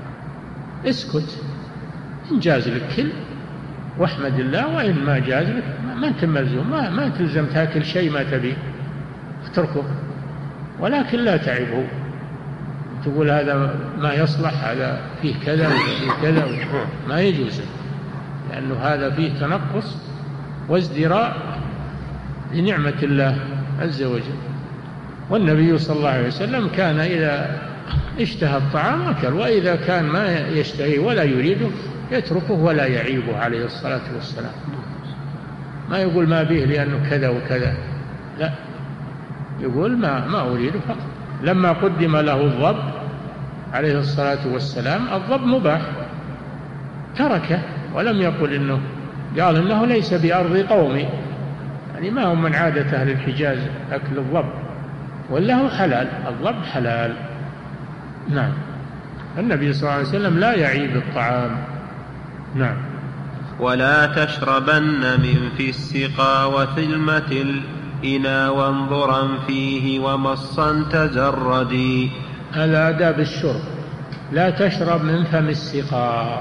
اسكت، إن جاز لك كل واحمد الله، وإن ما جاز لك ما أنت ملزوم، ما تلزم تاكل شيء ما تبيه، اتركه، ولكن لا تعبه. تقول هذا ما يصلح، هذا فيه كذا وفيه كذا، ما يجوز، لأنه هذا فيه تنقص وازدراء لنعمة الله عز وجل. والنبي صلى الله عليه وسلم كان إذا اشتهى الطعام أكل، وإذا كان ما يشتهيه ولا يريده يتركه ولا يعيبه عليه الصلاة والسلام. ما يقول ما به لأنه كذا وكذا، لا، يقول ما أريده فقط. لما قدم له الضب عليه الصلاة والسلام، الضب مباح، تركه ولم يقل قال إنه ليس بأرض قومي، يعني ما هم من عادة أهل الحجاز أكل الضب، وله حلال، الضب حلال. نعم. النبي صلى الله عليه وسلم لا يعيب الطعام. نعم. ولا تشربن من في السقا وثلمة الإناء وانظرا فيه ومصا تزردي. هذا آداب الشرب. لا تشرب من فم السقا،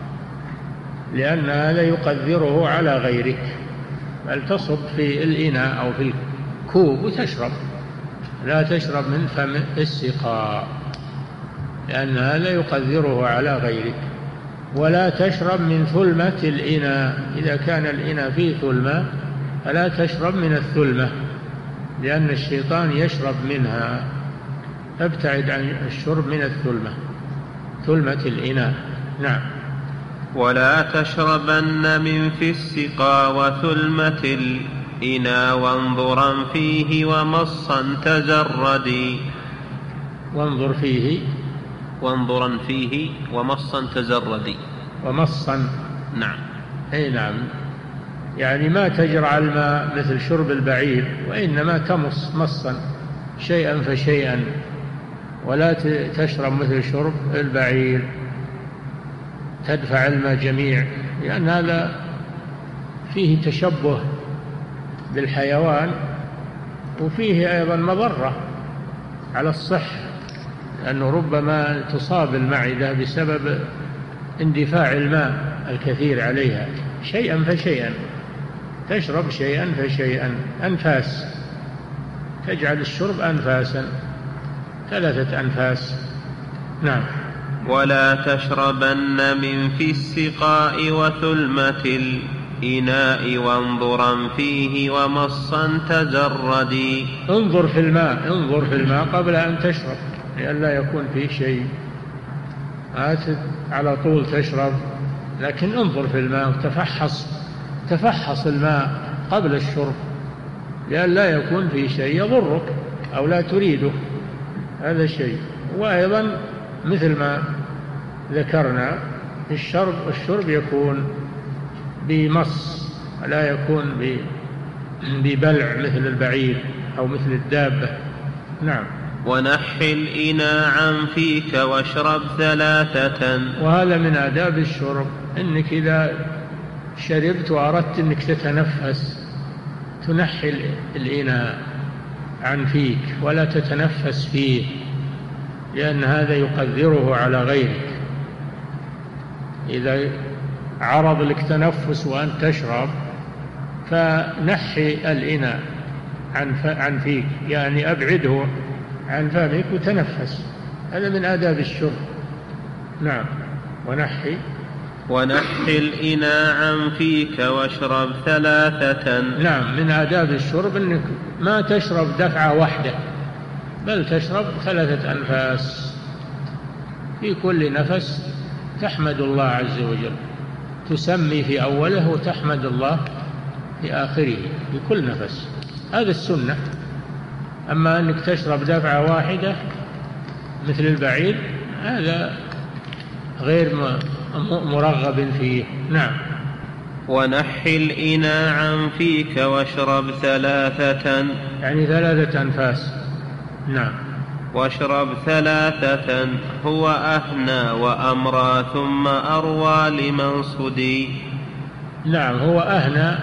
لأن هذا يقدره على غيرك، بل تصب في الإناء أو في الكوب وتشرب. لا تشرب من فم السقا، لأن هذا يقدره على غيرك. ولا تشرب من ثلمة الإناء، إذا كان الإناء فيه ثلمة فلا تشرب من الثلمة، لأن الشيطان يشرب منها. ابتعد عن الشرب من الثلمة، ثلمة الإناء. نعم. ولا تشربن من في السقا وثلمة الإناء وانظرا فيه ومصا تزردي. وانظرا فيه ومصا تزردي. ومصا. نعم. أي نعم، يعني ما تجرع الماء مثل شرب البعير، وإنما تمص مصا شيئا فشيئا، ولا تشرب مثل شرب البعير تدفع الماء جميع، لأن هذا فيه تشبه بالحيوان، وفيه أيضا مضرة على الصحة، لأنه ربما تصاب المعدة بسبب اندفاع الماء الكثير عليها، شيئا فشيئا، تشرب شيئا فشيئا، أنفاس، تجعل الشرب أنفاسا، 3 أنفاس. نعم. ولا تشربن من في السقاء وثلمة الإناء وانظرا فيه ومصا تجردي. انظر في الماء قبل أن تشرب، لئلا يكون فيه شيء، على طول تشرب، لكن انظر في الماء وتفحص الماء قبل الشرب، لئلا يكون فيه شيء يضرك أو لا تريده، هذا شيء. وأيضا مثل ما ذكرنا، الشرب يكون بمص، لا يكون ببلع مثل البعير أو مثل الدابة. نعم. ونحي الإناء عن فيك واشرب 3. وهذا من آداب الشرب، إنك إذا شربت وأردت إنك تتنفس، تنحي الإناء عن فيك ولا تتنفس فيه، لأن هذا يقدره على غيرك. إذا عرض لك تنفس وأنت تشرب، فنحي الإناء عن فيك، يعني أبعده عن فمك وتنفس، هذا من آداب الشرب. نعم. ونحي الإناء عن فيك واشرب 3. نعم، من آداب الشرب أنك ما تشرب دفعة واحدة، بل تشرب 3 أنفاس، في كل نفس تحمد الله عز وجل، تسمي في أوله وتحمد الله في آخره في كل نفس، هذا السنة. أما أنك تشرب دفعة واحدة مثل البعير، هذا غير مرغب فيه. نعم. ونحي الإناء عن فيك واشرب 3، يعني 3 أنفاس. نعم. واشرب 3 هو أهنى وأمرى ثم أروى لمن صدي. نعم، هو أهنى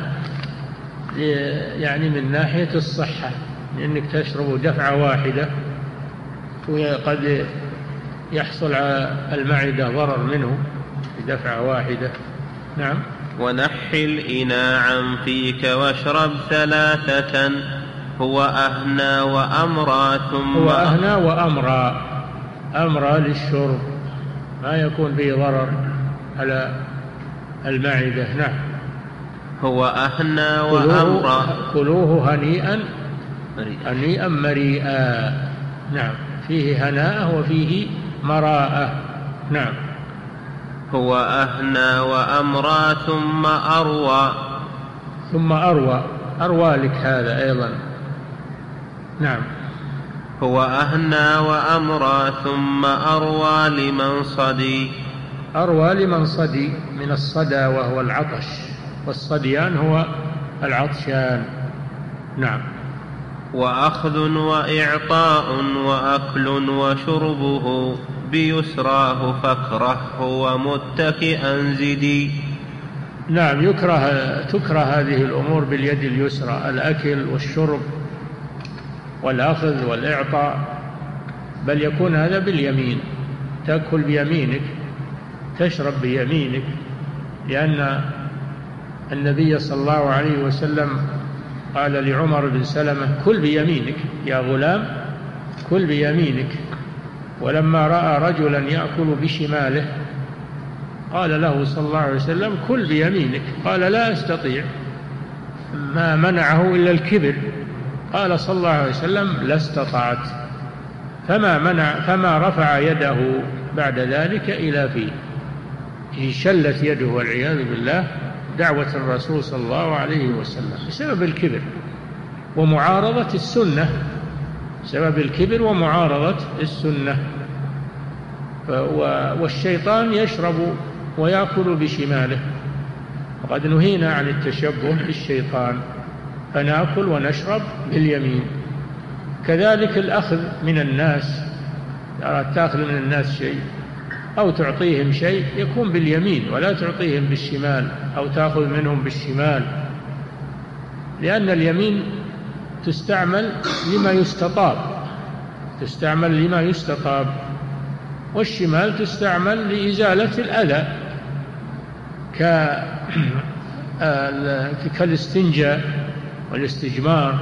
يعني من ناحية الصحة، لأنك تشرب دفعة واحدة وقد يحصل على المعدة ضرر منه بدفعة واحدة. نعم. ونحي الإناء عن فيك واشرب 3 هو أهنى وأمرى هو أهنى وأمرى، أمرى للشرب، ما يكون فيه ضرر على المعدة. نعم. هو أهنى وأمرى، كلوه هنيئا مريئا. نعم، فيه هناء وفيه مراءة. نعم. هو أهنى وأمرى ثم أروى لك هذا أيضا. نعم. هو أهنى وأمرى ثم أروى لمن صدي. أروى لمن صدي من الصدى وهو العطش، والصديان هو العطشان. نعم. وأخذ وإعطاء وأكل وشربه بيسراه فاكرهه ومتكئا زدي. نعم، تكره هذه الأمور باليد اليسرى، الأكل والشرب والأخذ والإعطاء، بل يكون هذا باليمين، تأكل بيمينك، تشرب بيمينك، لأن النبي صلى الله عليه وسلم قال لعمر بن سلمة: كل بيمينك يا غلام، كل بيمينك. ولما رأى رجلا يأكل بشماله قال له صلى الله عليه وسلم: كل بيمينك. قال: لا أستطيع. ما منعه إلا الكبر. قال صلى الله عليه وسلم: لا استطعت. فما رفع يده بعد ذلك إلى فيه، شلت يده والعياذ بالله دعوة الرسول صلى الله عليه وسلم بسبب الكبر ومعارضة السنة، سبب الكبر ومعارضة السنة. والشيطان يشرب ويأكل بشماله، وقد نهينا عن التشبه بالشيطان، فنأكل ونشرب باليمين. كذلك الأخذ من الناس، تأخذ من الناس شيء أو تعطيهم شيء يكون باليمين، ولا تعطيهم بالشمال أو تأخذ منهم بالشمال. لأن اليمين تستعمل لما يستطاب، والشمال تستعمل لإزالة الأذى كالاستنجاء والاستجمار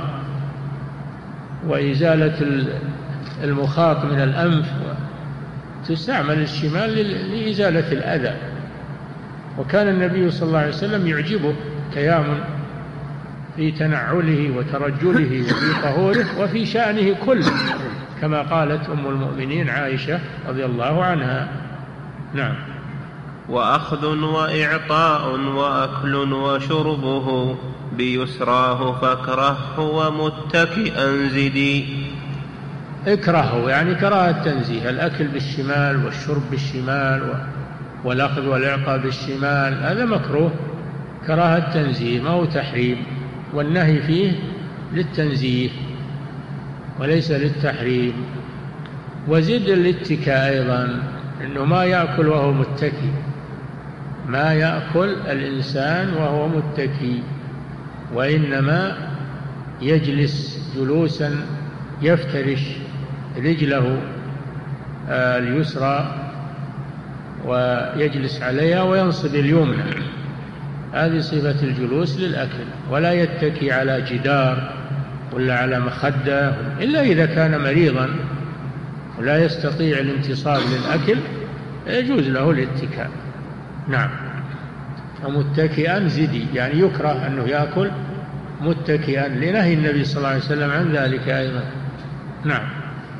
وإزالة المخاط من الأنف، تستعمل الشمال لإزالة الأذى. وكان النبي صلى الله عليه وسلم يعجبه تيامن في تنعله وترجله وفي طهوره وفي شأنه كله، كما قالت أم المؤمنين عائشة رضي الله عنها. نعم. وأخذ وإعطاء وأكل وشربه بيسراه فاكرهه ومتكئا زدي. اكرهه يعني كراهة التنزيه، الأكل بالشمال والشرب بالشمال والأخذ والإعطاء بالشمال هذا مكروه كراهة تنزيه، ما هو تحريم، والنهي فيه للتنزيه وليس للتحريم. وزد الاتكاء أيضا، إنه ما يأكل وهو متكي، ما يأكل الإنسان وهو متكي، وإنما يجلس جلوسا يفترش رجله اليسرى ويجلس عليها وينصب اليمنى، هذه صفة الجلوس للأكل. ولا يتكي على جدار ولا على مخدة إلا إذا كان مريضا ولا يستطيع الانتصاب للأكل يجوز له الاتكاء. نعم. ومتكئا زدي يعني يكره أنه يأكل متكئا لنهي النبي صلى الله عليه وسلم عن ذلك أيضا. نعم.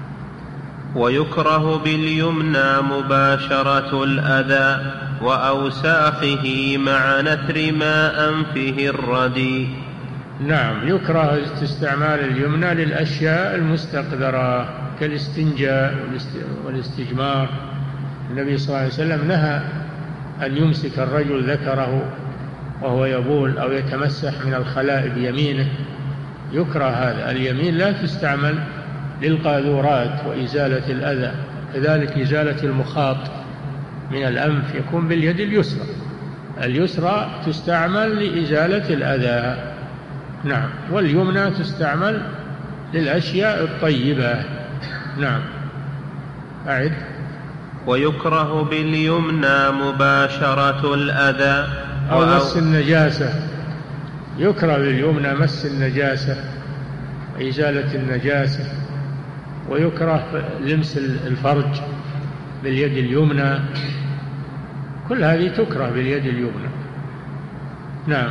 ويكره باليمنى مباشرة الأذى وأوساخه مع نثر ما أنفه الردي. نعم، يكره استعمال اليمنى للأشياء المستقذرة كالاستنجاء والاستجمار. النبي صلى الله عليه وسلم نهى أن يمسك الرجل ذكره وهو يبول أو يتمسح من الخلاء بيمينه، يكره هذا. اليمين لا تستعمل للقاذورات وإزالة الأذى، كذلك إزالة المخاط من الأنف يكون باليد اليسرى، اليسرى تستعمل لإزالة الأذى. نعم. واليمنى تستعمل للأشياء الطيبة. نعم. أعد. ويكره باليمنى مباشرة الأذى أو مس النجاسة، يكره باليمنى مس النجاسة وإزالة النجاسة، ويكره لمس الفرج باليد اليمنى، كل هذه تكره باليد اليمنى. نعم.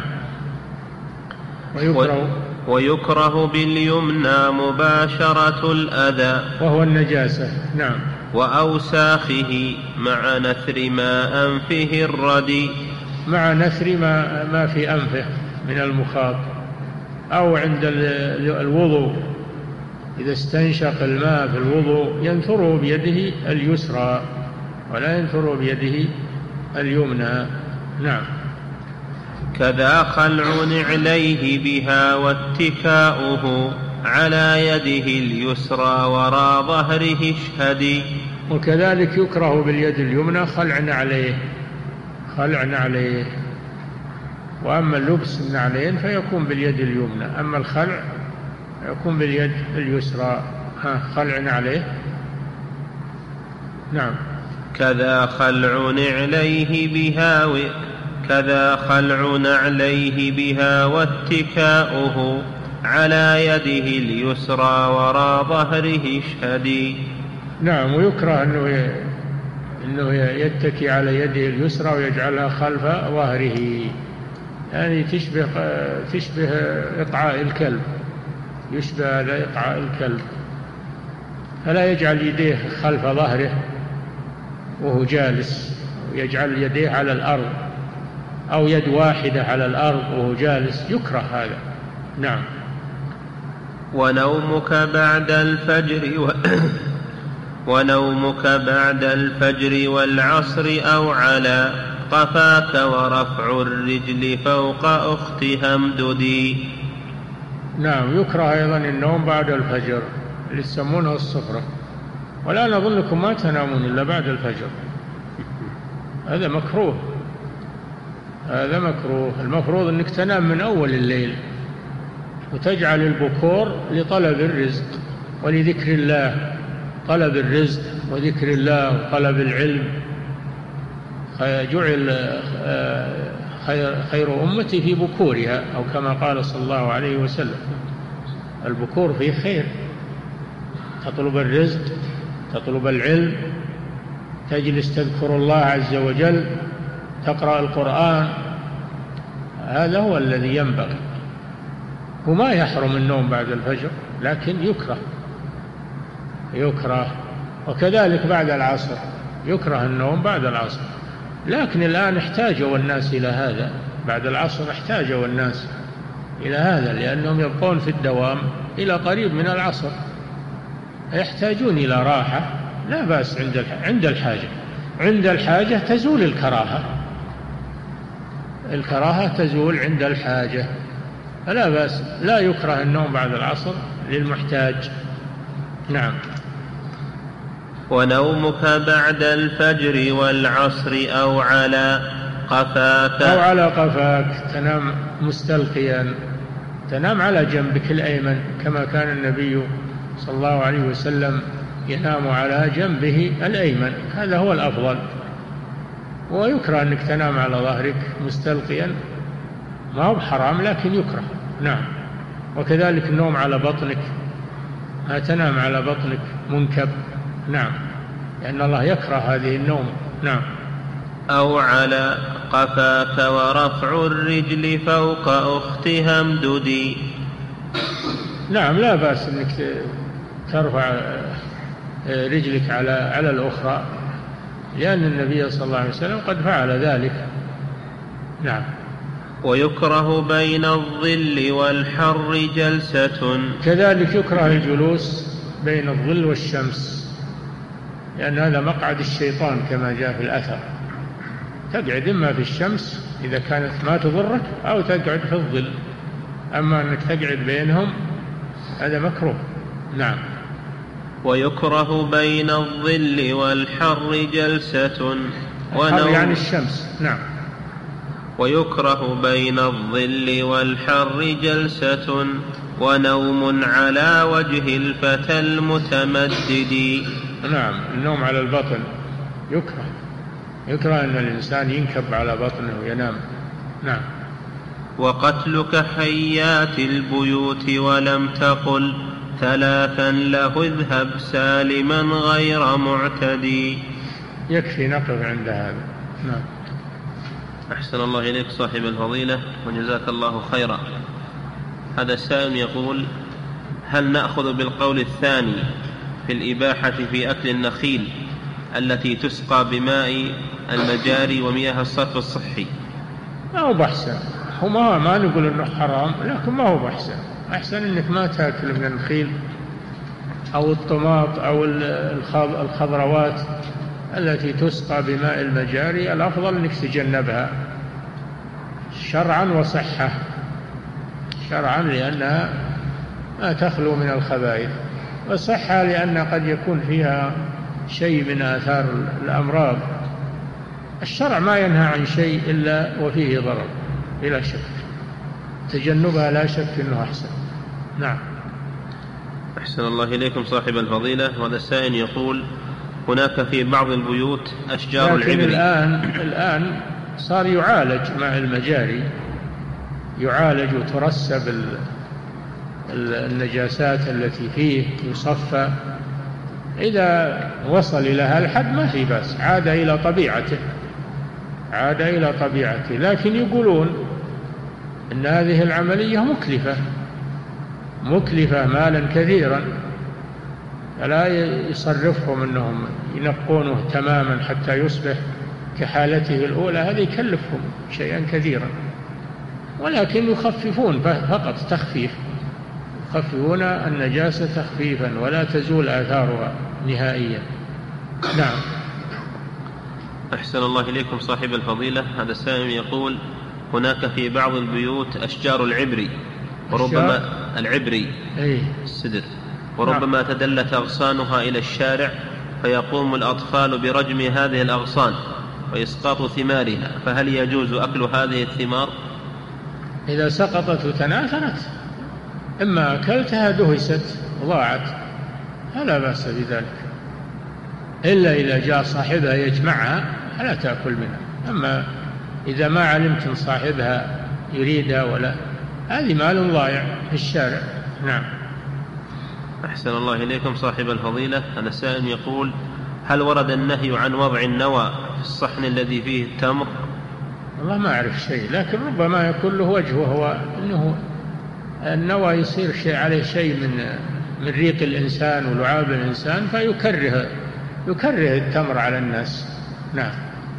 ويكره باليمنى مباشرة الأذى وهو النجاسة. نعم. وأوساخه مع نثر ما أنفه الردي، مع نثر ما في أنفه من المخاط، أو عند الوضوء إذا استنشق الماء في الوضوء ينثره بيده اليسرى ولا ينثره بيده اليمنى. نعم. كذا خلع نعليه بها واتكاؤه على يده اليسرى وراء ظهره اشهدي. وكذلك يكره باليد اليمنى خلع نعليه، وأما اللبس النعلين فيكون باليد اليمنى، أما الخلع يكون باليد اليسرى. خلع نعليه. نعم. كذا خلع نعليه بها واتكاؤه على يده اليسرى وراء ظهره اشهدي. نعم. ويكره أنه يتكي على يده اليسرى ويجعلها خلف ظهره، يعني تشبه إطعاء الكلب، يشبه إطعاء الكلب، فلا يجعل يديه خلف ظهره وهو جالس، ويجعل يديه على الأرض أو يد واحدة على الأرض وهو جالس، يكره هذا. نعم. ونومك بعد الفجر والعصر أو على قفاك ورفع الرجل فوق أخت همددي. نعم. يكره أيضا النوم بعد الفجر اللي يسمونه الصفرة، ولا نظنكم ما تنامون إلا بعد الفجر، هذا مكروه. المفروض أنك تنام من أول الليل وتجعل البكور لطلب الرزق ولذكر الله، طلب الرزق وذكر الله وطلب العلم. جعل خير أمتي في بكورها، أو كما قال صلى الله عليه وسلم. البكور فيه خير، تطلب الرزق، تطلب العلم، تجلس تذكر الله عز وجل، تقرأ القرآن. هذا هو الذي ينبغي. وما يحرم النوم بعد الفجر، لكن يكره. وكذلك بعد العصر يكره النوم بعد العصر، لكن الآن احتاجوا الناس إلى هذا. بعد العصر احتاجوا الناس إلى هذا، لأنهم يبقون في الدوام إلى قريب من العصر، يحتاجون إلى راحة. لا بأس عند الحاجة تزول الكراهة تزول عند الحاجة، فلا بأس. لا يكره النوم بعد العصر للمحتاج. نعم. ونومك بعد الفجر والعصر أو على قفاك تنام مستلقيا، تنام على جنبك الأيمن، كما كان النبي صلى الله عليه وسلم ينام على جنبه الأيمن، هذا هو الأفضل. ويكره أنك تنام على ظهرك مستلقيا، ما هو حرام لكن يكره. نعم. وكذلك النوم على بطنك، لا تنام على بطنك منكب. نعم، لأن الله يكره هذه النوم. نعم. أو على قفاك ورفع الرجل فوق أختها امددي. نعم، لا بأس أنك ترفع رجلك على الأخرى، لأن النبي صلى الله عليه وسلم قد فعل ذلك. نعم. ويكره بين الظل والحر جلسة. كذلك يكره الجلوس بين الظل والشمس، لأن هذا مقعد الشيطان كما جاء في الأثر. تقعد إما في الشمس إذا كانت ما تضرك، أو تقعد في الظل. أما أنك تقعد بينهم هذا مكروه. نعم. ويكره بين الظل والحر جلسة الحر يعني الشمس. نعم. ويكره بين الظل والحر جلسة ونوم على وجه الفتى المتمدد. نعم، النوم على البطن يكره أن الإنسان ينكب على بطنه وينام. نعم. وقتلك حيات البيوت ولم تقل ثلاثا له اذهب سالما غير معتدي. يكفي نقف عند هذا. نعم. أحسن الله إليك صاحب الفضيلة وجزاك الله خيرا. هذا السائل يقول: هل نأخذ بالقول الثاني في الإباحة في أكل النخيل التي تسقى بماء المجاري ومياه الصرف الصحي؟ ما هو بحسن، ما نقول أنه حرام، لكن ما هو بحسن. أحسن أنك ما تأكل من النخيل أو الطماط أو الخضروات التي تسقى بماء المجاري. الأفضل أنك تجنبها شرعا وصحة. شرعا لأنها ما تخلو من الخبائث، وصحة لأن قد يكون فيها شيء من آثار الأمراض. الشرع ما ينهى عن شيء إلا وفيه ضرر بلا شك، تجنبها لا شك أنه أحسن. نعم. أحسن الله إليكم صاحب الفضيلة. وهذا السائل يقول: هناك في بعض البيوت أشجار العبري. الآن صار يعالج مع المجاري، يعالج وترسب النجاسات التي فيه، يصفى. إذا وصل إلى هالحد ما في بأس، عاد إلى طبيعته. لكن يقولون إن هذه العملية مكلفة مالا كثيرا، فلا يصرفهم أنهم ينقونه تماما حتى يصبح كحالته الأولى. هذا يكلفهم شيئا كثيرا، ولكن يخففون فقط تخفيف، يخففون النجاسة تخفيفا ولا تزول آثارها نهائيا. نعم. أحسن الله إليكم صاحب الفضيلة. هذا السائل يقول: هناك في بعض البيوت أشجار العبري، وربما العبري السدر، وربما تدلت أغصانها إلى الشارع، فيقوم الأطفال برجم هذه الأغصان وإسقاط ثمارها، فهل يجوز أكل هذه الثمار؟ إذا سقطت وتناثرت إما أكلتها دهست وضاعت فلا بأس بذلك، إلا إذا جاء صاحبها يجمعها فلا تأكل منها. أما إذا ما علمت صاحبها يريدها ولا، هذه مال ضائع في الشارع. نعم. أحسن الله إليكم صاحب الفضيلة. هذا السائل يقول: هل ورد النهي عن وضع النوى في الصحن الذي فيه التمر؟ والله ما أعرف شيء، لكن ربما يكون له وجه، وهو أنه النوى يصير شيء عليه شيء من ريق الإنسان ولعاب الإنسان يكره التمر على الناس. نعم.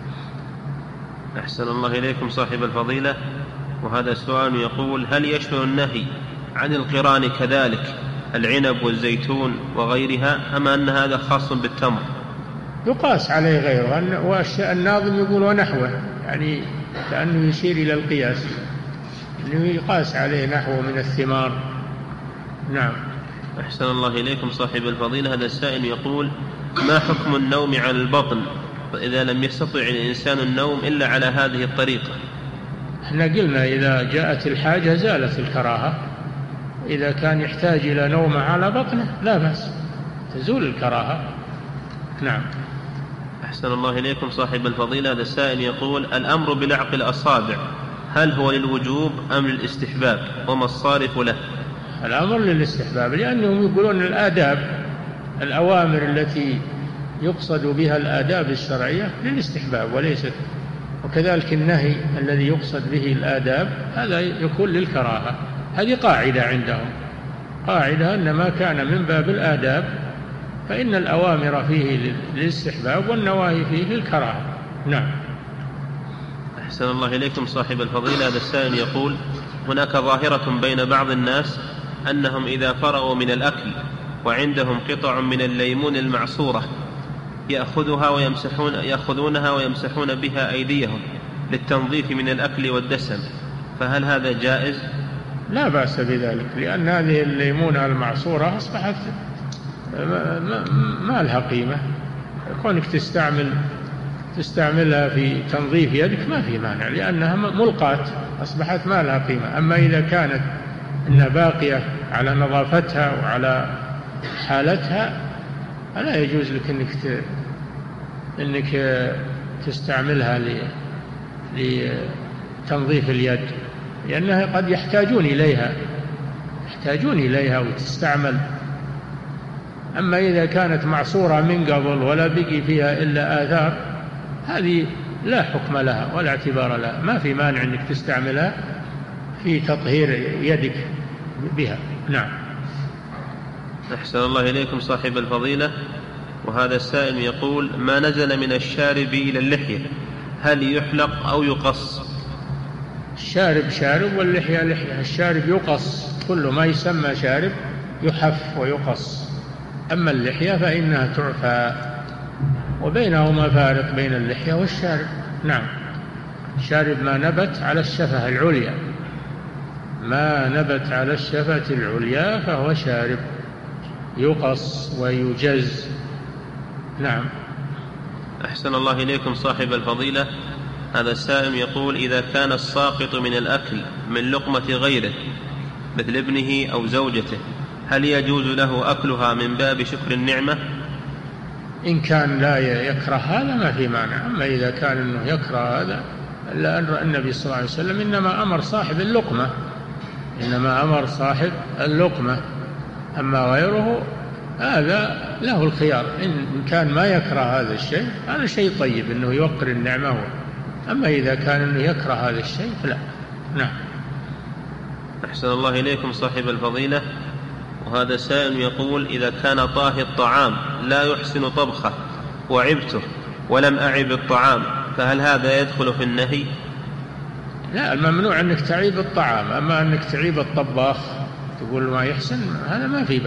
أحسن الله إليكم صاحب الفضيلة. وهذا السؤال يقول: هل يشمل النهي عن القران كذلك العنب والزيتون وغيرها، أما أن هذا خاص بالتمر؟ يقاس عليه غيره، والناظم يقول ونحوه، يعني كأنه يشير إلى القياس، أنه يقاس عليه نحوه من الثمار. نعم. أحسن الله إليكم صاحب الفضيلة. هذا السائل يقول: ما حكم النوم على البطن إذا لم يستطع الإنسان النوم إلا على هذه الطريقة؟ احنا قلنا إذا جاءت الحاجة زالت الكراهة، إذا كان يحتاج إلى نوم على بطنه لا بأس، تزول الكراهة. نعم. أحسن الله إليكم صاحب الفضيلة. هذا السائل يقول: الأمر بلعق الأصابع هل هو للوجوب أم للاستحباب، وما الصارف له؟ الأمر للاستحباب، لأنهم يقولون الآداب، الأوامر التي يقصد بها الآداب الشرعية للاستحباب وليست، وكذلك النهي الذي يقصد به الآداب هذا يكون للكراهة. هذه قاعدة عندهم، قاعدة أن ما كان من باب الآداب فإن الأوامر فيه للاستحباب والنواهي فيه للكراهة. نعم. أحسن الله إليكم صاحب الفضيلة. هذا السائل يقول: هناك ظاهرة بين بعض الناس أنهم إذا فرغوا من الأكل وعندهم قطع من الليمون المعصورة يأخذونها ويمسحون بها أيديهم للتنظيف من الأكل والدسم، فهل هذا جائز؟ لا بأس بذلك، لأن هذه الليمونة المعصورة أصبحت ما لها قيمة، كونك تستعملها في تنظيف يدك ما في مانع، لأنها ملقاة أصبحت ما لها قيمة. أما إذا كانت إنها باقية على نظافتها وعلى حالتها فلا يجوز لك أنك تستعملها لتنظيف اليد، لأنها قد يحتاجون إليها وتستعمل. أما إذا كانت معصورة من قبل ولا بقي فيها إلا آثار، هذه لا حكم لها ولا اعتبار لها، ما في مانع أنك تستعملها في تطهير يدك بها. نعم. أحسن الله إليكم صاحب الفضيلة. وهذا السائل يقول: ما نزل من الشارب إلى اللحية هل يحلق أو يقص؟ الشارب شارب واللحية لحية. الشارب يقص، كل ما يسمى شارب يحف ويقص، أما اللحية فإنها تعفى، وبينهما فارق بين اللحية والشارب. نعم. الشارب ما نبت على الشفة العليا، ما نبت على الشفة العليا فهو شارب، يقص ويجز. نعم. أحسن الله إليكم صاحب الفضيلة. هذا السائل يقول: إذا كان الساقط من الأكل من لقمة غيره مثل ابنه أو زوجته هل يجوز له أكلها من باب شكر النعمة؟ إن كان لا يكره هذا ما في مانع، أما إذا كان أنه يكره هذا، إلا النبي صلى الله عليه وسلم إنما أمر صاحب اللقمة، أما غيره هذا له الخيار، إن كان ما يكره هذا الشيء، هذا شيء طيب أنه يوقر النعمة هو. أما إذا كان أنه يكره هذا الشيء فلا. نعم. أحسن الله إليكم صاحب الفضيلة. وهذا سائل يقول: إذا كان طاهي الطعام لا يحسن طبخه وعبته ولم أعب الطعام فهل هذا يدخل في النهي؟ لا، الممنوع أنك تعيب الطعام، أما أنك تعيب الطباخ تقول ما يحسن هذا ما في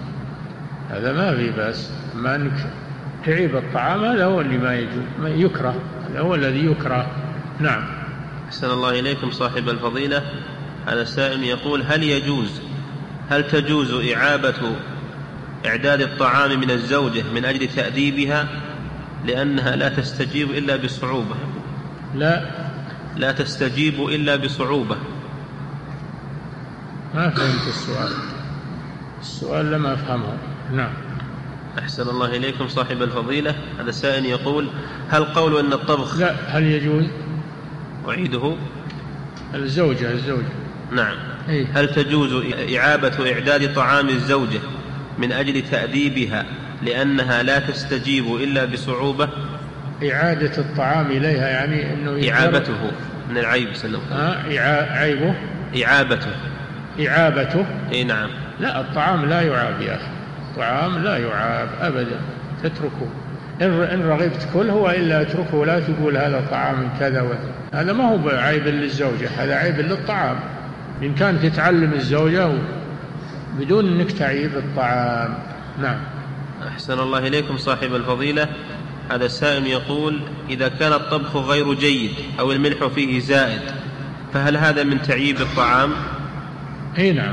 بأس، أما أنك تعيب الطعام هذا هو اللي ما يجوز، ما يكره، هذا هو الذي يكره. نعم. أحسن الله إليكم صاحب الفضيلة. هذا السائل يقول: هل تجوز إعداد الطعام من الزوجة من أجل تأديبها لأنها لا تستجيب إلا بصعوبة؟ لا تستجيب إلا بصعوبة. ما فهمت السؤال لم أفهمه. نعم. أحسن الله إليكم صاحب الفضيلة. هذا السائل يقول: هل قول أن الطبخ لا، هل يجوز؟ أعيده. الزوجة. نعم. إيه؟ هل تجوز إعابة إعداد طعام الزوجة من أجل تأديبها لأنها لا تستجيب إلا بصعوبة؟ إعادة الطعام إليها يعني أنه إعابته من العيب سلم. عيبه. إعابته. إيه نعم. لا، الطعام لا يعاب يا أخي، الطعام لا يعاب أبدا، تتركه. إن رغبت كل هو إلا اتركه، لا تقول هذا طعام كذا وكذا. هذا ما هو عيب للزوجة، هذا عيب للطعام. بإمكانك تتعلم الزوجة بدون أنك تعيب الطعام. نعم. أحسن الله إليكم صاحب الفضيلة. هذا السائل يقول: إذا كان الطبخ غير جيد أو الملح فيه زائد فهل هذا من تعييب الطعام؟ اي نعم،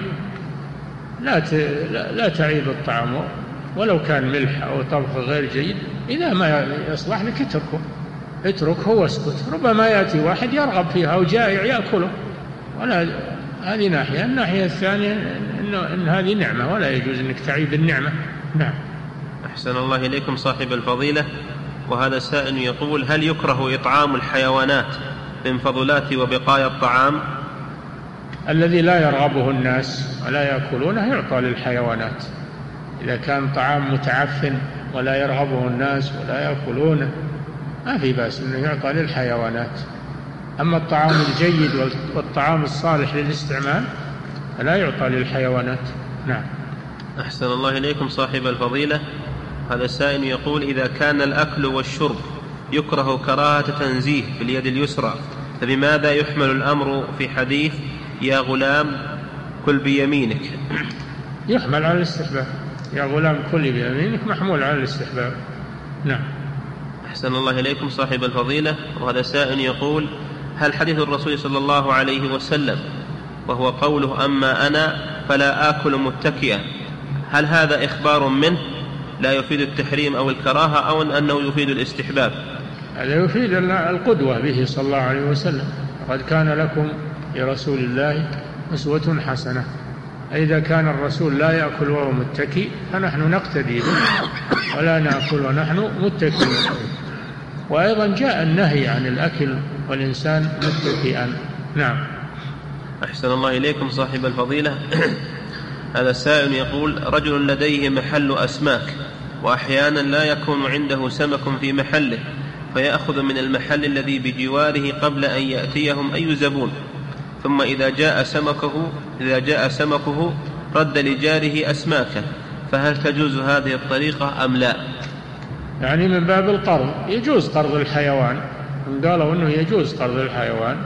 لا تعيب الطعام ولو كان ملح أو طبخ غير جيد. إذا ما يصلح لك اتركه واسكت، ربما يأتي واحد يرغب فيها أو جائع يأكله. ولا هذه ناحية. الناحية الثانية إن هذه نعمة ولا يجوز أنك تعيب النعمة. نعم. أحسن الله إليكم صاحب الفضيلة. وهذا السائل يقول: هل يكره إطعام الحيوانات من فضلات وبقايا الطعام؟ الذي لا يرغبه الناس ولا يأكلونه يعطى للحيوانات. إذا كان طعام متعفن ولا يرغبه الناس ولا يأكلونه ما في بأس أنه يعطى للحيوانات. أما الطعام الجيد والطعام الصالح للاستعمال فلا يعطى للحيوانات. نعم. أحسن الله إليكم صاحب الفضيلة. هذا السائل يقول: إذا كان الأكل والشرب يكره كراهة تنزيه باليد اليسرى فبماذا يحمل الأمر في حديث يا غلام كل بيمينك؟ يحمل على الاستحباب. يا غلام كل بيمينك محمول على الاستحباب. نعم. أحسن الله إليكم صاحب الفضيلة. وهذا سائل يقول: هل حديث الرسول صلى الله عليه وسلم وهو قوله أما أنا فلا آكل متكئا، هل هذا إخبار منه لا يفيد التحريم أو الكراهة أو أنه يفيد الاستحباب؟ هذا يفيد القدوة به صلى الله عليه وسلم. قد كان لكم لرسول الله أسوة حسنة. إذا كان الرسول لا يأكل وهو متكئ فنحن نقتدي به ولا نأكل ونحن متكئون. وأيضا جاء النهي عن الأكل والإنسان متكئا. نعم. أحسن الله إليكم صاحب الفضيلة. هذا السائل يقول: رجل لديه محل أسماك وأحيانا لا يكون عنده سمك في محله فيأخذ من المحل الذي بجواره قبل أن يأتيهم أي زبون، ثم إذا جاء سمكه رد لجاره أسماكه، فهل تجوز هذه الطريقة أم لا؟ يعني من باب القرض يجوز قرض الحيوان. قالوا أنه يجوز قرض الحيوان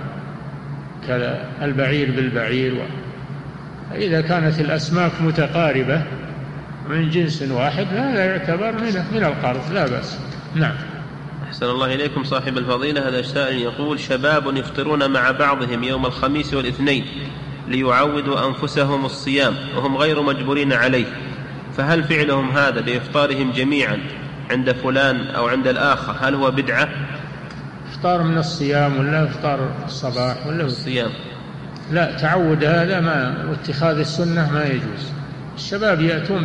كالبعير بالبعير. إذا كانت الأسماك متقاربة من جنس واحد هذا يعتبر من القرض، لا بأس. نعم. أحسن الله إليكم صاحب الفضيلة. هذا السائل يقول: شباب يفطرون مع بعضهم يوم الخميس والاثنين ليعودوا أنفسهم الصيام وهم غير مجبورين عليه، فهل فعلهم هذا بإفطارهم جميعا عند فلان أو عند الآخر هل هو بدعة؟ إفطار من الصيام ولا إفطار الصباح ولا الصيام؟ لا، تعود هذا واتخاذ السنة ما يجوز. الشباب يأتون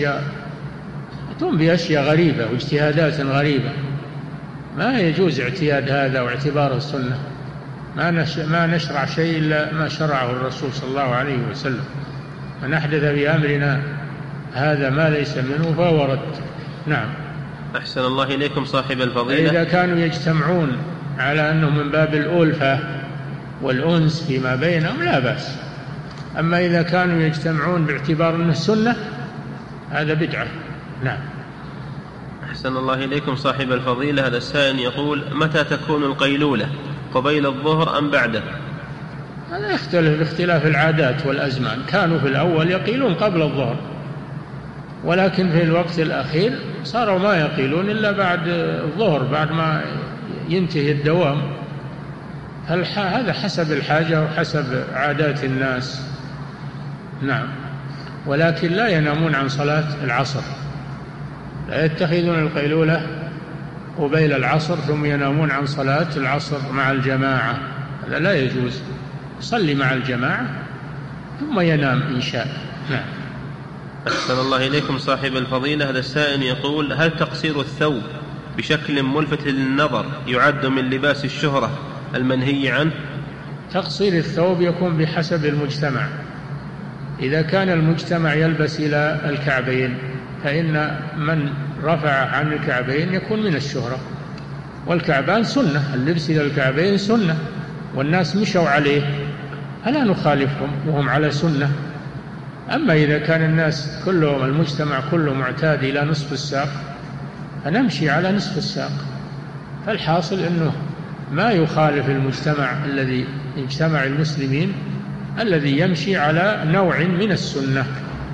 بأشياء غريبة واجتهادات غريبة، ما يجوز اعتياد هذا واعتبار السنة. ما نشرع شيء إلا ما شرعه الرسول صلى الله عليه وسلم. من أحدث بأمرنا هذا ما ليس منه فهو رد. نعم. أحسن الله إليكم صاحب الفضيلة. إذا كانوا يجتمعون على أنه من باب الألفة والأنس فيما بينهم لا بأس. أما إذا كانوا يجتمعون باعتبار أنه السنة هذا بدعة. نعم. أحسن الله إليكم صاحب الفضيلة. هذا السائل يقول: متى تكون القيلولة، قبيل الظهر أم بعده؟ هذا يختلف باختلاف العادات والأزمان. كانوا في الأول يقيلون قبل الظهر، ولكن في الوقت الأخير صاروا ما يقيلون إلا بعد الظهر بعد ما ينتهي الدوام. هذا حسب الحاجة وحسب عادات الناس. نعم. ولكن لا ينامون عن صلاة العصر، لا يتخذون القيلولة قبيل العصر ثم ينامون عن صلاة العصر مع الجماعة، هذا لا يجوز. صلي مع الجماعة ثم ينام إن شاء. نعم. أحسن الله إليكم صاحب الفضيلة. هذا السائل يقول: هل تقصير الثوب بشكل ملفت للنظر يعد من لباس الشهرة المنهي عنه؟ تقصير الثوب يكون بحسب المجتمع. إذا كان المجتمع يلبس إلى الكعبين فإن من رفع عن الكعبين يكون من الشهرة، والكعبان سنة، اللبس إلى الكعبين سنة والناس مشوا عليه فلا نخالفهم وهم على سنة. أما إذا كان الناس كلهم المجتمع كله معتاد إلى نصف الساق فنمشي على نصف الساق. فالحاصل أنه ما يخالف المجتمع الذي اجتمع المسلمين الذي يمشي على نوع من السنة،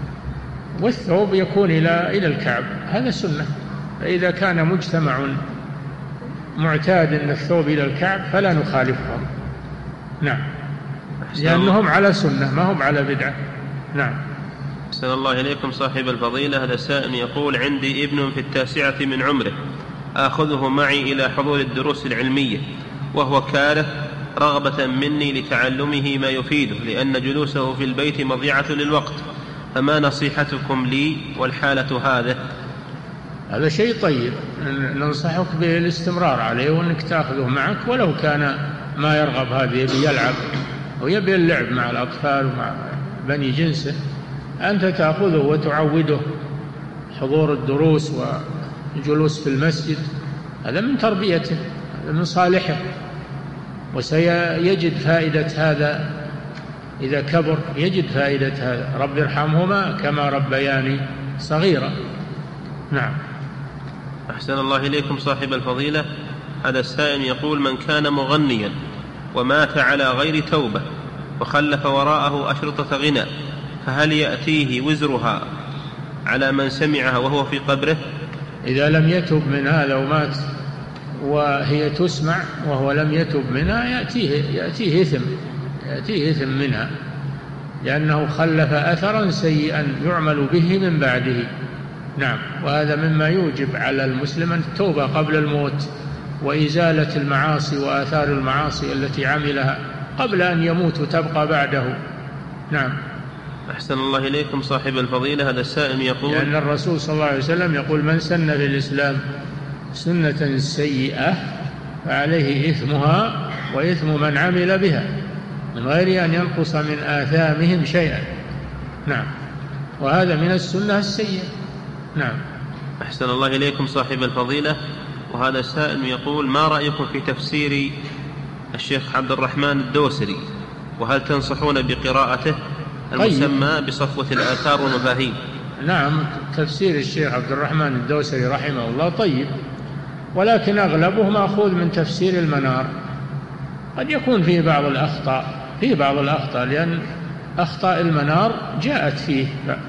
والثوب يكون إلى الكعب، هذا سنة. فإذا كان مجتمع معتاد أن الثوب إلى الكعب فلا نخالفهم. نعم، لأنهم على سنة ما هم على بدعة. نعم. أحسن الله إليكم صاحب الفضيلة. هذا سائل يقول: عندي ابن في 9 من عمره آخذه معي إلى حضور الدروس العلمية وهو كاره رغبة مني لتعلمه ما يفيده، لأن جلوسه في البيت مضيعة للوقت، فما نصيحتكم لي والحالة هذه؟ هذا شيء طيب، ننصحك بالاستمرار عليه وأنك تأخذه معك ولو كان ما يرغب هذا، يبي يلعب ويبي اللعب مع الأطفال ومع بني جنسه، أنت تأخذه وتعوده حضور الدروس والجلوس في المسجد، هذا من تربيته، هذا من صالحه، وسيجد فائدة هذا إذا كبر، يجد فائدة هذا. رب ارحمهما كما ربياني صغيرا. نعم. أحسن الله إليكم صاحب الفضيلة. هذا السائل يقول: من كان مغنيا ومات على غير توبة وخلف وراءه أشرطة غنى فهل يأتيه وزرها على من سمعها وهو في قبره؟ إذا لم يتب من هذا ومات وهي تسمع وهو لم يتب منها يأتيه إثم منها، لأنه خلف أثرا سيئا يعمل به من بعده. نعم. وهذا مما يوجب على المسلم التوبة قبل الموت وإزالة المعاصي وآثار المعاصي التي عملها قبل أن يموت وتبقى بعده. نعم. أحسن الله إليكم صاحب الفضيلة. هذا السائل يقول: لأن الرسول صلى الله عليه وسلم يقول: من سن في الإسلام سنة سيئة فعليه إثمها وإثم من عمل بها من غير أن ينقص من آثامهم شيئا. نعم. وهذا من السنة السيئة. نعم. أحسن الله إليكم صاحب الفضيلة. وهذا السائل يقول: ما رأيكم في تفسير الشيخ عبد الرحمن الدوسري، وهل تنصحون بقراءته المسمى بصفوة الآثار والمفاهيم؟ نعم، تفسير الشيخ عبد الرحمن الدوسري رحمه الله طيب، ولكن أغلبه مأخوذ من تفسير المنار. قد يكون فيه بعض الأخطاء لأن أخطاء المنار جاءت فيه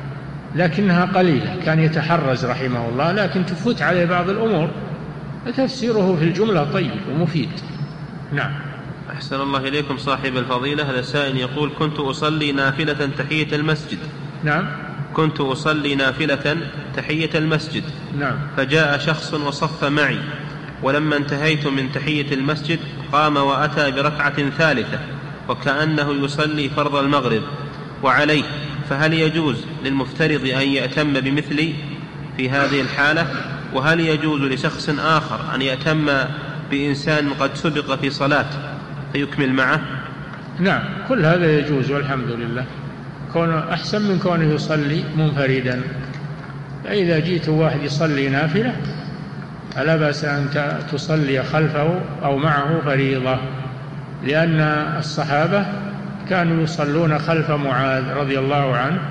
لكنها قليلة، كان يتحرز رحمه الله، لكن تفوت عليه بعض الأمور، فتفسيره في الجملة طيب ومفيد. نعم. أحسن الله إليكم صاحب الفضيلة. هذا سائل يقول: كنت أصلي نافلة تحية المسجد. نعم. كنت أصلي نافلة تحية المسجد. نعم. فجاء شخص وصف معي، ولما انتهيت من تحية المسجد قام وأتى بركعة ثالثة وكأنه يصلي فرض المغرب وعليه، فهل يجوز للمفترض أن يأتم بمثلي في هذه الحالة؟ وهل يجوز لشخص آخر أن يأتم بإنسان قد سبق في صلاة فيكمل معه؟ نعم، كل هذا يجوز والحمد لله، كونه أحسن من كونه يصلي منفردا. فإذا جئت واحد يصلي نافلة فلا بأس أن تصلي خلفه أو معه فريضة، لأن الصحابة كانوا يصلون خلف معاذ رضي الله عنه.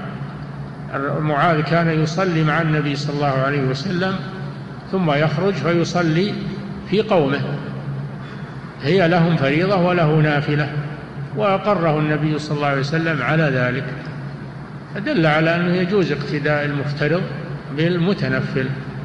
معاذ كان يصلي مع النبي صلى الله عليه وسلم ثم يخرج فيصلي في قومه، هي لهم فريضة وله نافلة، وأقره النبي صلى الله عليه وسلم على ذلك، فدل على أنه يجوز اقتداء المفترض بالمتنفل،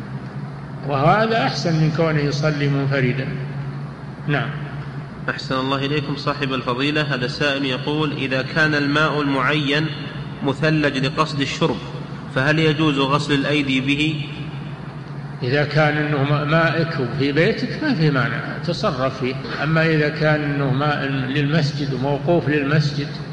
وهذا أحسن من كونه يصلي منفردا. نعم. أحسن الله إليكم صاحب الفضيلة. هذا السائل يقول: إذا كان الماء المعين مثلج لقصد الشرب فهل يجوز غسل الأيدي به؟ إذا كان أنه ماء في بيتك ما في مانع، تصرف فيه. أما إذا كان أنه ماء للمسجد وموقوف للمسجد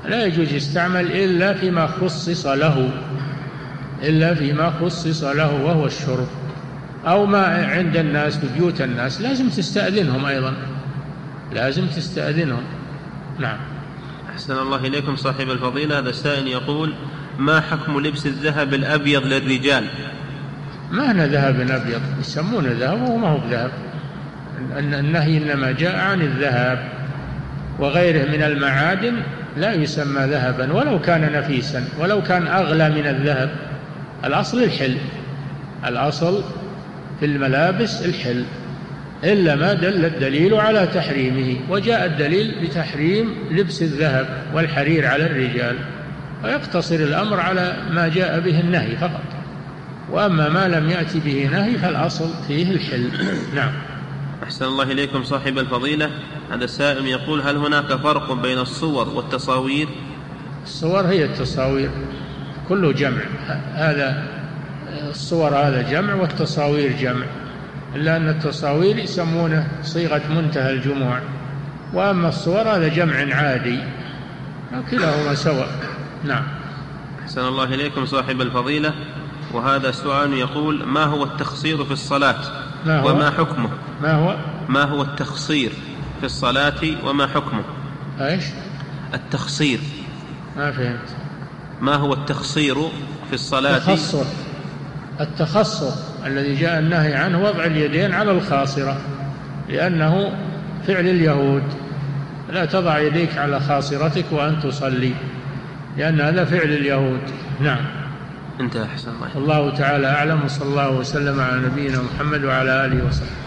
لا يجوز يستعمل إلا فيما خصص له، إلا فيما خصص له وهو الشرب، أو ما عند الناس في بيوت الناس لازم تستأذنهم أيضا، لازم تستأذنهم. نعم. أحسن الله إليكم صاحب الفضيلة. هذا السائل يقول: ما حكم لبس الذهب الأبيض للرجال؟ ما هنا ذهب أبيض، يسمونه ذهب وهو ما هو ذهب. النهي إنما جاء عن الذهب وغيره من المعادن، لا يسمى ذهبا ولو كان نفيسا، ولو كان أغلى من الذهب. الأصل الحل، الأصل في الملابس الحل، إلا ما دل الدليل على تحريمه، وجاء الدليل بتحريم لبس الذهب والحرير على الرجال، ويقتصر الأمر على ما جاء به النهي فقط، وأما ما لم يأتي به نهي فالأصل فيه الحل. نعم. أحسن الله إليكم صاحب الفضيلة. هذا السائل يقول: هل هناك فرق بين الصور والتصاوير؟ الصور هي التصاوير، كله جمع، هذا الصور هذا جمع والتصاوير جمع، إلا أن التصاوير يسمونه صيغة منتهى الجموع، وأما الصور هذا جمع عادي، كلاهما سواء. نعم. أحسن الله إليكم صاحب الفضيلة. وهذا السؤال يقول: ما هو التخصير في الصلاة وما حكمه؟ ما هو التخصير في الصلاة وما حكمه؟ ايش التخصير؟ ما فهمت. ما هو التخصير في الصلاة؟ التخصر الذي جاء النهي عنه وضع اليدين على الخاصرة، لأنه فعل اليهود، لا تضع يديك على خاصرتك وأن تصلي، لأن هذا فعل اليهود. نعم. انتهى. أحسن الله. الله تعالى أعلم، وصلى الله وسلم على نبينا محمد وعلى آله وصحبه.